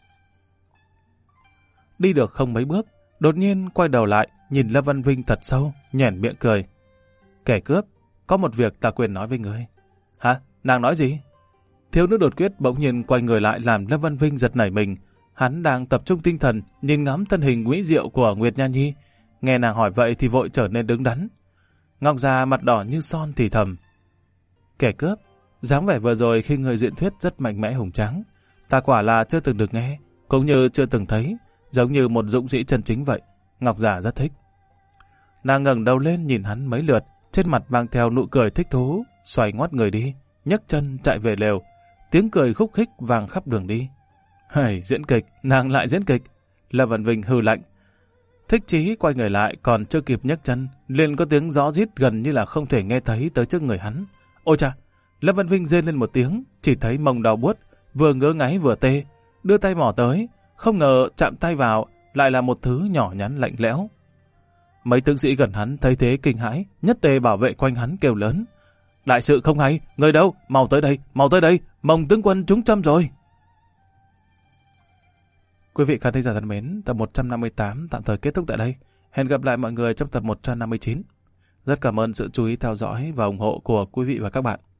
Đi được không mấy bước, đột nhiên quay đầu lại, nhìn Lâm Văn Vinh thật sâu, nhoẻn miệng cười. Kẻ cướp, có một việc ta quên nói với người. Hả? Nàng nói gì? Thiếu nữ đột quyết bỗng nhiên quay người lại làm Lâm Văn Vinh giật nảy mình. Hắn đang tập trung tinh thần, nhìn ngắm thân hình mỹ diệu của Nguyệt Nha Nhi. Nghe nàng hỏi vậy thì vội trở nên đứng đắn. Ngọc Già mặt đỏ như son thì thầm. Kẻ cướp, dáng vẻ vừa rồi khi người diễn thuyết rất mạnh mẽ hùng tráng. Ta quả là chưa từng được nghe, cũng như chưa từng thấy, giống như một dũng sĩ chân chính vậy. Ngọc Già rất thích. Nàng ngẩng đầu lên nhìn hắn mấy lượt, trên mặt mang theo nụ cười thích thú, xoay ngoắt người đi, nhấc chân chạy về lều. Tiếng cười khúc khích vang khắp đường đi. Hây, diễn kịch, nàng lại diễn kịch. Lâm Văn Vinh hừ lạnh. Thích Chí quay người lại còn chưa kịp nhấc chân, liền có tiếng gió rít gần như là không thể nghe thấy tới trước người hắn. Ôi cha! Lâm Văn Vinh rên lên một tiếng, chỉ thấy mông đau buốt, vừa ngứa ngáy vừa tê, đưa tay mò tới, không ngờ chạm tay vào lại là một thứ nhỏ nhắn lạnh lẽo. Mấy tướng sĩ gần hắn thấy thế kinh hãi, nhất tề bảo vệ quanh hắn kêu lớn. Đại sự không hay, người đâu? Mau tới đây, Mông tướng quân trúng châm rồi. Quý vị khán thính giả thân mến, tập 158 tạm thời kết thúc tại đây. Hẹn gặp lại mọi người trong tập 159. Rất cảm ơn sự chú ý theo dõi và ủng hộ của quý vị và các bạn.